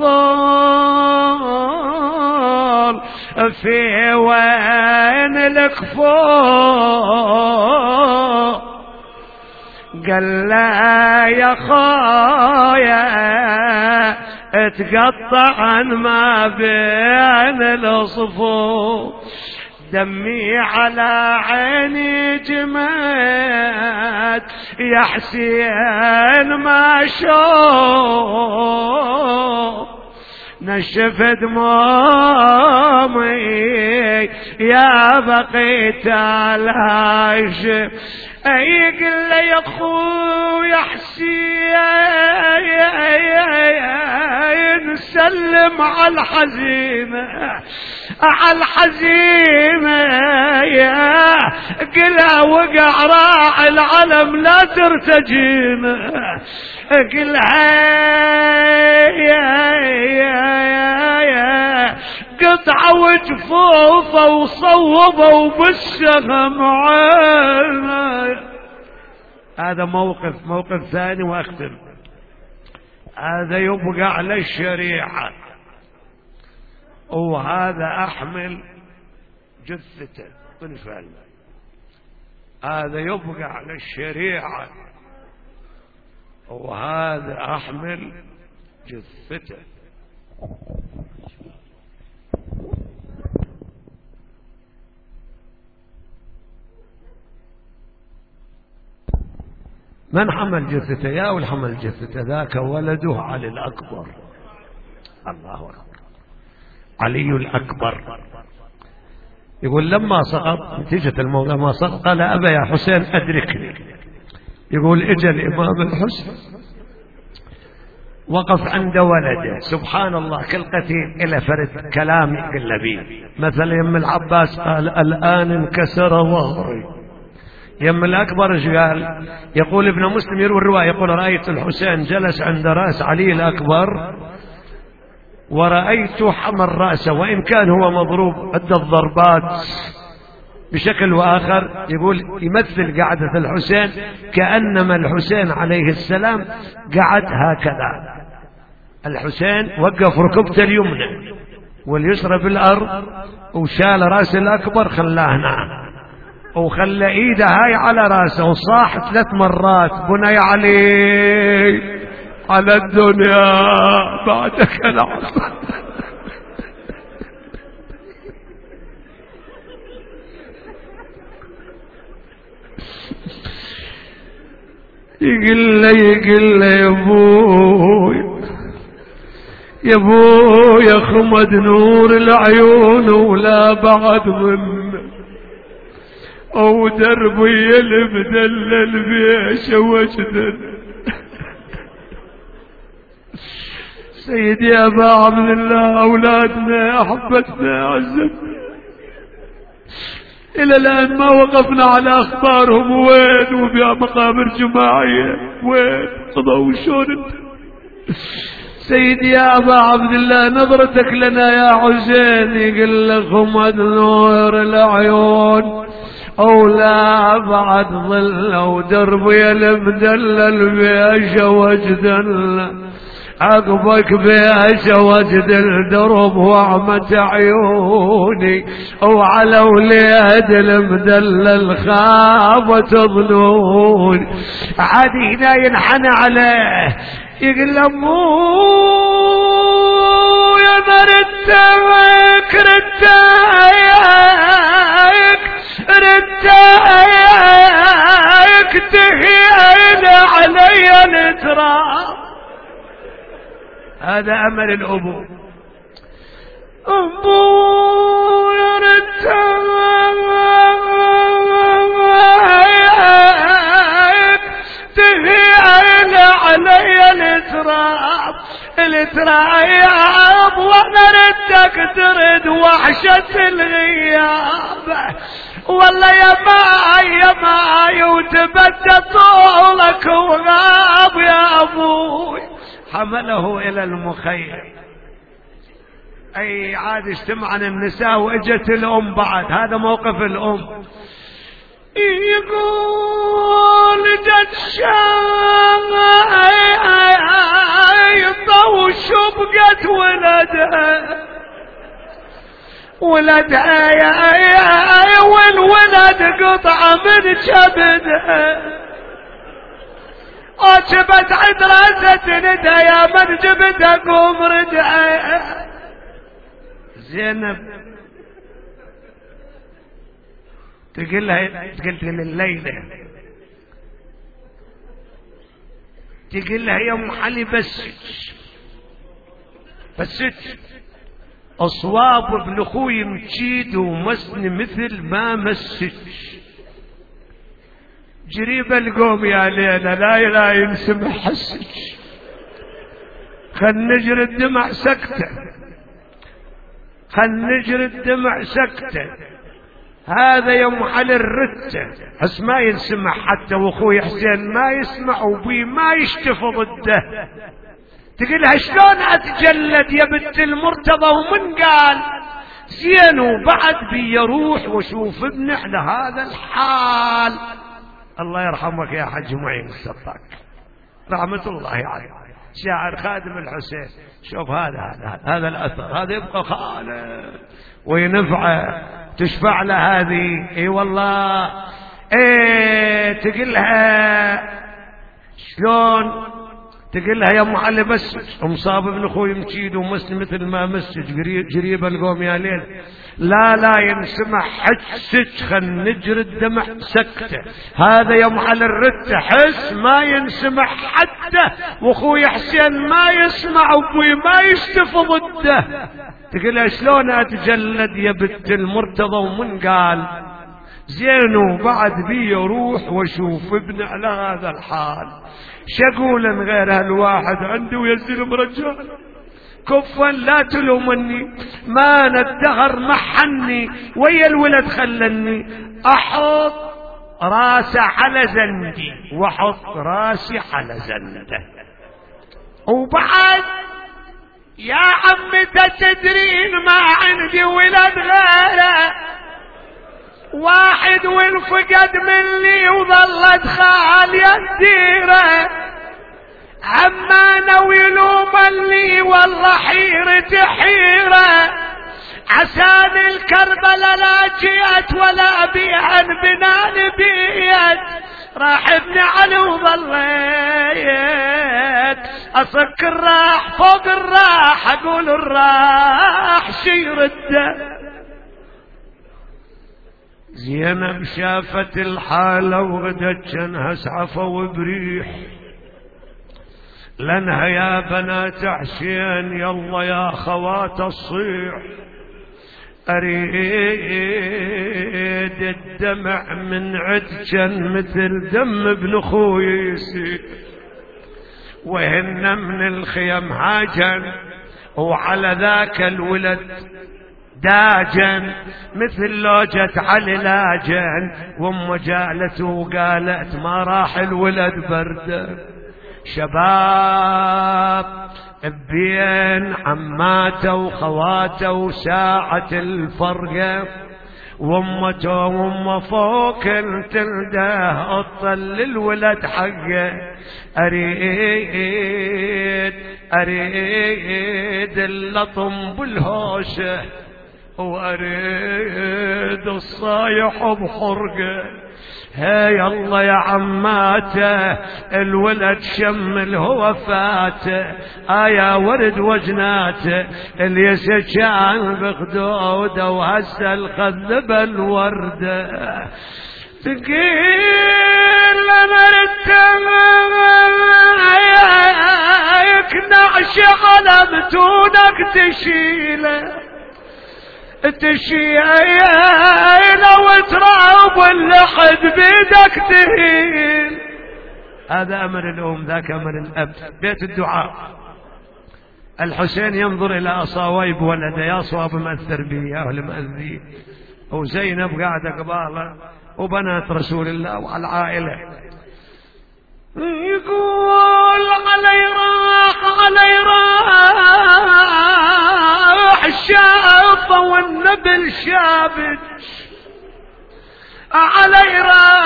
الفضل في وين الكفور؟ قال لا يا خويا اتقطع ما بين الصفوف، دمي على عيني جمد يا حسين ما شوف، نشف دمومي يا بقيت الهاشم. اي قل لي يا اخويا حسين سلم على الحزيمة على الحزيمة، يا قلها وقع راعي العلم لا ترتجيمه، قلها يا يا يا يا قطعة وجفوفة وصوبة وبالشغم عينه. هذا موقف موقف ثاني واختم. هذا يبقى على الشريعة، وهذا أحمل جثته من فعل. هذا يبقى على الشريعة، وهذا أحمل جثته. من حمل جثته؟ يا أول حمل جثته ذاك ولده علي الأكبر. الله أكبر، علي الأكبر. يقول لما سقط نتيجة الموت لما سقط قال أبا يا حسين أدركني. يقول إجا الإمام الحسين وقف عند ولده، سبحان الله كل قتيل إلى فرد كلام يقل بيه. مثلا يم العباس قال الآن انكسر ظهري. يم الأكبر ايش قال؟ يقول ابن مسلم يروي الرواية يقول رأيت الحسين جلس عند رأس علي الأكبر ورأيت حمر رأسه، وإن كان هو مضروب عدة ضربات بشكل وآخر. يقول يمثل قعدة الحسين كأنما الحسين عليه السلام قعد هكذا. الحسين وقف ركبته اليمنى واليسرى بالأرض وشال رأس الأكبر خلاه هنا وخلى ايده هاي على راسه وصاح ثلاث مرات بني علي على الدنيا بعدك العصر. يقول لي يقول لي يا ابوي يا ابوي يا خمد نور العيون ولا بعد منه او دربي المدلل بيش وجدن. سيدي يا ابا عبد الله اولادنا احبتنا عزتنا الى الان ما وقفنا على اخبارهم وين وبيا مقابر جماعيه وين قضوا شلون. سيدي يا ابا عبد الله نظرتك لنا يا حسين يقول لك خمد نور العيون او لا بعد ظل او دربي المدلل بيش وجدن عقبك بيش وجد الدرب وعمت عيوني وعلى وليد المدلل خابت ظنوني. عادينا ينحنى عليه يقول امو يا ردتك ردتك ردتك تهين علي التراب. هذا امل الابو. امو يا ردتك تهين علي التراب التراب وانا ردك ترد وحشة الغياب. والله يا ماي يا ماي وتبدى طولك وغاب يا ابوي. حمله الى المخيم. اي عاد اجتمعن النساء واجت الام بعد. هذا موقف الام. يقول جت شاي طوش بقت ولدها ولدها يا والولد قطعة من كبدها. واجبت عند راسة ندى يا من جبتك ومردع. زينب تقول لها، قلت لليلة تقول لها يا ام علي بسج بسج اصواب ابن اخوي مجيد ومسن مثل ما مسج. جريب القوم يا ليلى لا لا ينسمع حسج، خل نجري الدمع سكته، خل نجري الدمع سكته. هذا يوم على الرتة حس ما ينسمع حتى، واخوي حسين ما يسمع وبي ما يشتفى ضده. تقولها شلون اتجلد يا بنت المرتضى ومن قال زين وبعد بي يروح واشوف ابني على هذا الحال. الله يرحمك يا حج معين السطاك رحمة الله عليه، شاعر خادم الحسين. شوف هذا هذا هذا الاثر، هذا يبقى خالد وينفعه، تشفع له هذه. اي والله. ايه تقلها شلون؟ تقلها يا ام علي مسج ومصاب ابن اخوي مجيد ومسلم مثل ما مسج. جريب القوم يا ليل لا لا ينسمع حسج، خل نجري الدمع سكته. هذا يا ام علي الرته حس ما ينسمع حتى، واخوي حسين ما يسمع وابوي ما يشتفى ضده. تقول شلون اتجلد يا بنت المرتضى ومن قال زين وبعد بي يروح واشوف ابني على هذا الحال. شقولا غير هالواحد عنده ويزل مرجال كفا لا تلومني، ما ندهر محني ويا الولد خلني احط راسه على زندي واحط راسي على زنده. وبعد يا عمي تدرين ما عندي ولد غيره واحد وانفقد مني وظلت خالية الديرة. عمانه ويلومني والله حيرة حيرة، عسان الكربلاء لا جيت ولا بيها بنا بيت. راح ابن علي وظليت اصك الراح فوق الراح اقول الراح شي رده. زينب شافت الحالة وغدت جنها سعفة وبريح، لنها يا بنات حسين يلا يا خوات الصيح. أريد الدمع من عدجن مثل دم ابن خوي يسيل، وهن من الخيم هاجن وعلى ذاك الولد داجن مثل لوجة علي لاجن. وام جالت وقالت ما راح الولد برده. شباب بين عماته وخواته وساعة الفرقة، وامته وام فوق تلده اطل الولد حقه. اريد اريد اللطم بالهوشه واريد الصايح بحرقه. هاي الله يا عماته الولد شم الهوى فاته. آيا ورد وجناته اللي سكان بخدوده وهسه الخذب الورده. تقيل لنا يكنع شعلمتونك تشيله تشيله وتراب اللحد بيدك تهيل. هذا أمر الأم ذاك أمر الأب. بيت الدعاء. الحسين ينظر إلى أصاويب ولده يا صواب مأثر بي يا أهل مأذي، وزينب قاعدة قبالة وبنات رسول الله وعلى العائلة. يقول علي راح علي راح الشافة والنبل شابج علي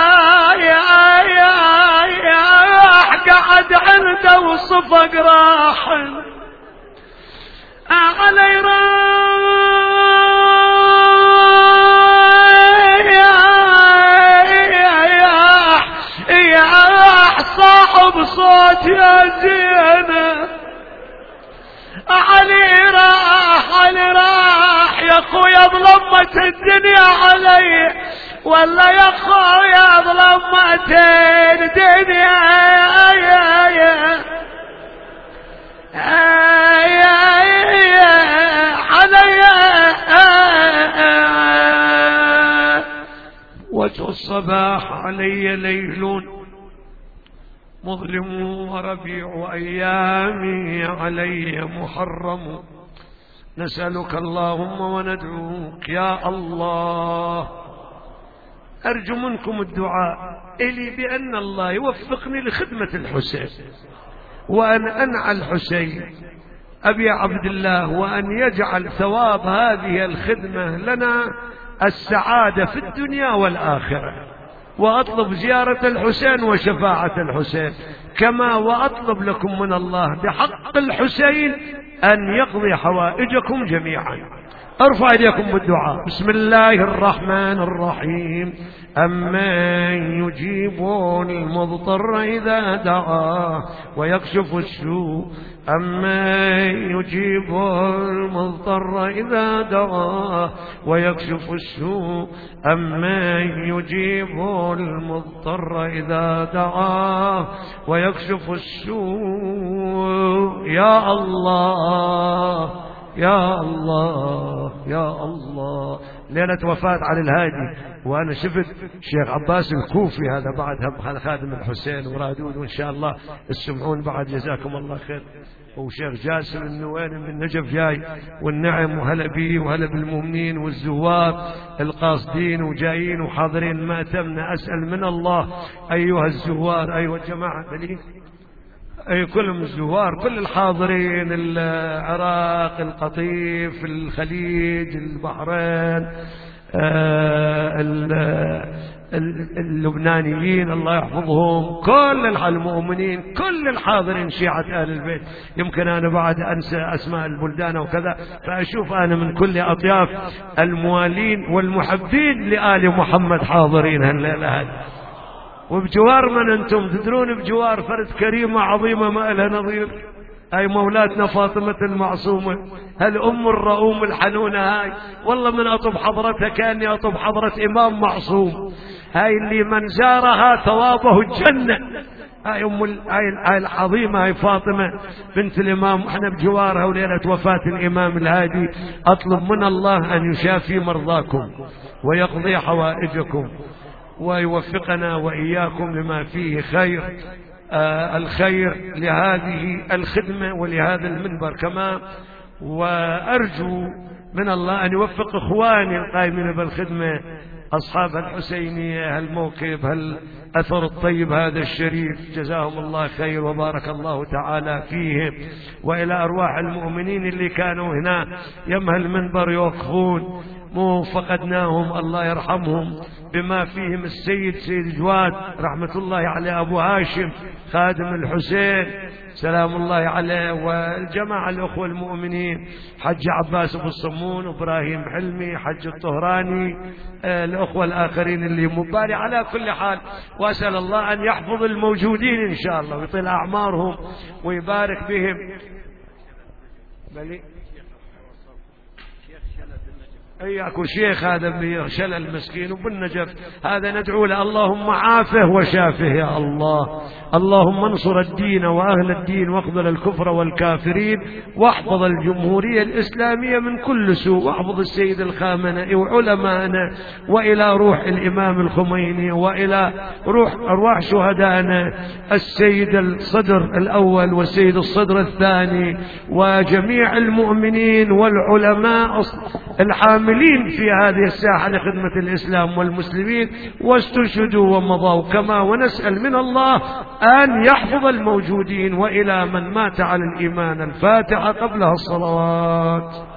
راح قعد عنده وصفق راح علي راح صاحب صوت ظلمت الدنيا علي والله يا خويا ظلمت الدنيا علي وجه الصباح علي ليل مظلم وربيع أيامي علي محرم. نسألك اللهم وندعوك يا الله. أرجو منكم الدعاء إلي بأن الله يوفقني لخدمة الحسين وأن أنعى الحسين أبي عبد الله، وأن يجعل ثواب هذه الخدمة لنا السعادة في الدنيا والآخرة. وأطلب زيارة الحسين وشفاعة الحسين، كما وأطلب لكم من الله بحق الحسين أن يقضي حوائجكم جميعا. ارفع يديكم بالدعاء. بسم الله الرحمن الرحيم. أمن يجيب المضطر إذا دعاه ويكشف السوء أمن يجيب المضطر إذا دعاه ويكشف السوء أمن يجيب المضطر إذا دعاه ويكشف السوء. يا الله يا الله يا الله. ليلة وفاة علي الهادي وأنا شفت الشيخ عباس الكوفي هذا بعد هم خادم الحسين ورادود، وإن شاء الله السمعون بعد جزاكم الله خير. وشيخ جاسم النويري من نجف جاي والنعم، وهلا بي وهلا بالمؤمنين والزوار القاصدين وجايين وحاضرين. ما تمنى أسأل من الله أيها الزوار أيها الجماعة دليل أي كلهم الزوار كل الحاضرين، العراق القطيف الخليج البحرين اللبنانيين الله يحفظهم، كل المؤمنين كل الحاضرين شيعة آل البيت. يمكن أنا بعد أنسى أسماء البلدان وكذا، فأشوف أنا من كل أطياف الموالين والمحبين لآل محمد حاضرين هالليلة هذه. وبجوار من أنتم تدرون؟ بجوار فرد كريمة عظيمة ما لها نظير، هاي مولاتنا فاطمة المعصومة، هالأم الرؤوم الحنونة هاي. والله من أطب حضرتها كأني أطب حضرة إمام معصوم. هاي اللي من زارها ثوابه الجنة. هاي أم هاي العظيمة هاي فاطمة بنت الإمام، احنا بجوارها وليلة وفاة الإمام الهادي. أطلب من الله أن يشافي مرضاكم ويقضي حوائجكم ويوفقنا وإياكم لما فيه خير آه الخير لهذه الخدمة ولهذا المنبر كما. وأرجو من الله أن يوفق إخواني القائمين بالخدمة أصحاب الحسينية هالموكب هالأثر الطيب هذا الشريف، جزاهم الله خير وبارك الله تعالى فيهم. وإلى أرواح المؤمنين اللي كانوا هنا يمها المنبر يوقفون مو فقدناهم الله يرحمهم، بما فيهم السيد سيد جواد رحمة الله عليه أبو هاشم خادم الحسين سلام الله عليه، والجماعة الأخوة المؤمنين حج عباس أبو الصمون وإبراهيم حلمي حج الطهراني آه الأخوة الآخرين اللي مباري على كل حال. وأسأل الله أن يحفظ الموجودين إن شاء الله ويطيل أعمارهم ويبارك بهم. بلي اي اكو شيخ هذا بشلل المسكين وبالنجف هذا ندعو له اللهم عافه وشافه يا الله. اللهم انصر الدين واهل الدين واقبل الكفر والكافرين واحفظ الجمهورية الاسلامية من كل سوء، واحفظ السيد الخامنئي وعلمائنا، والى روح الامام الخميني، والى روح ارواح شهدائنا السيد الصدر الاول والسيد الصدر الثاني وجميع المؤمنين والعلماء الحاملين في هذه الساحة لخدمة الإسلام والمسلمين واستشهدوا ومضوا كما. ونسأل من الله أن يحفظ الموجودين وإلى من مات على الإيمان. الفاتحة قبلها الصلوات.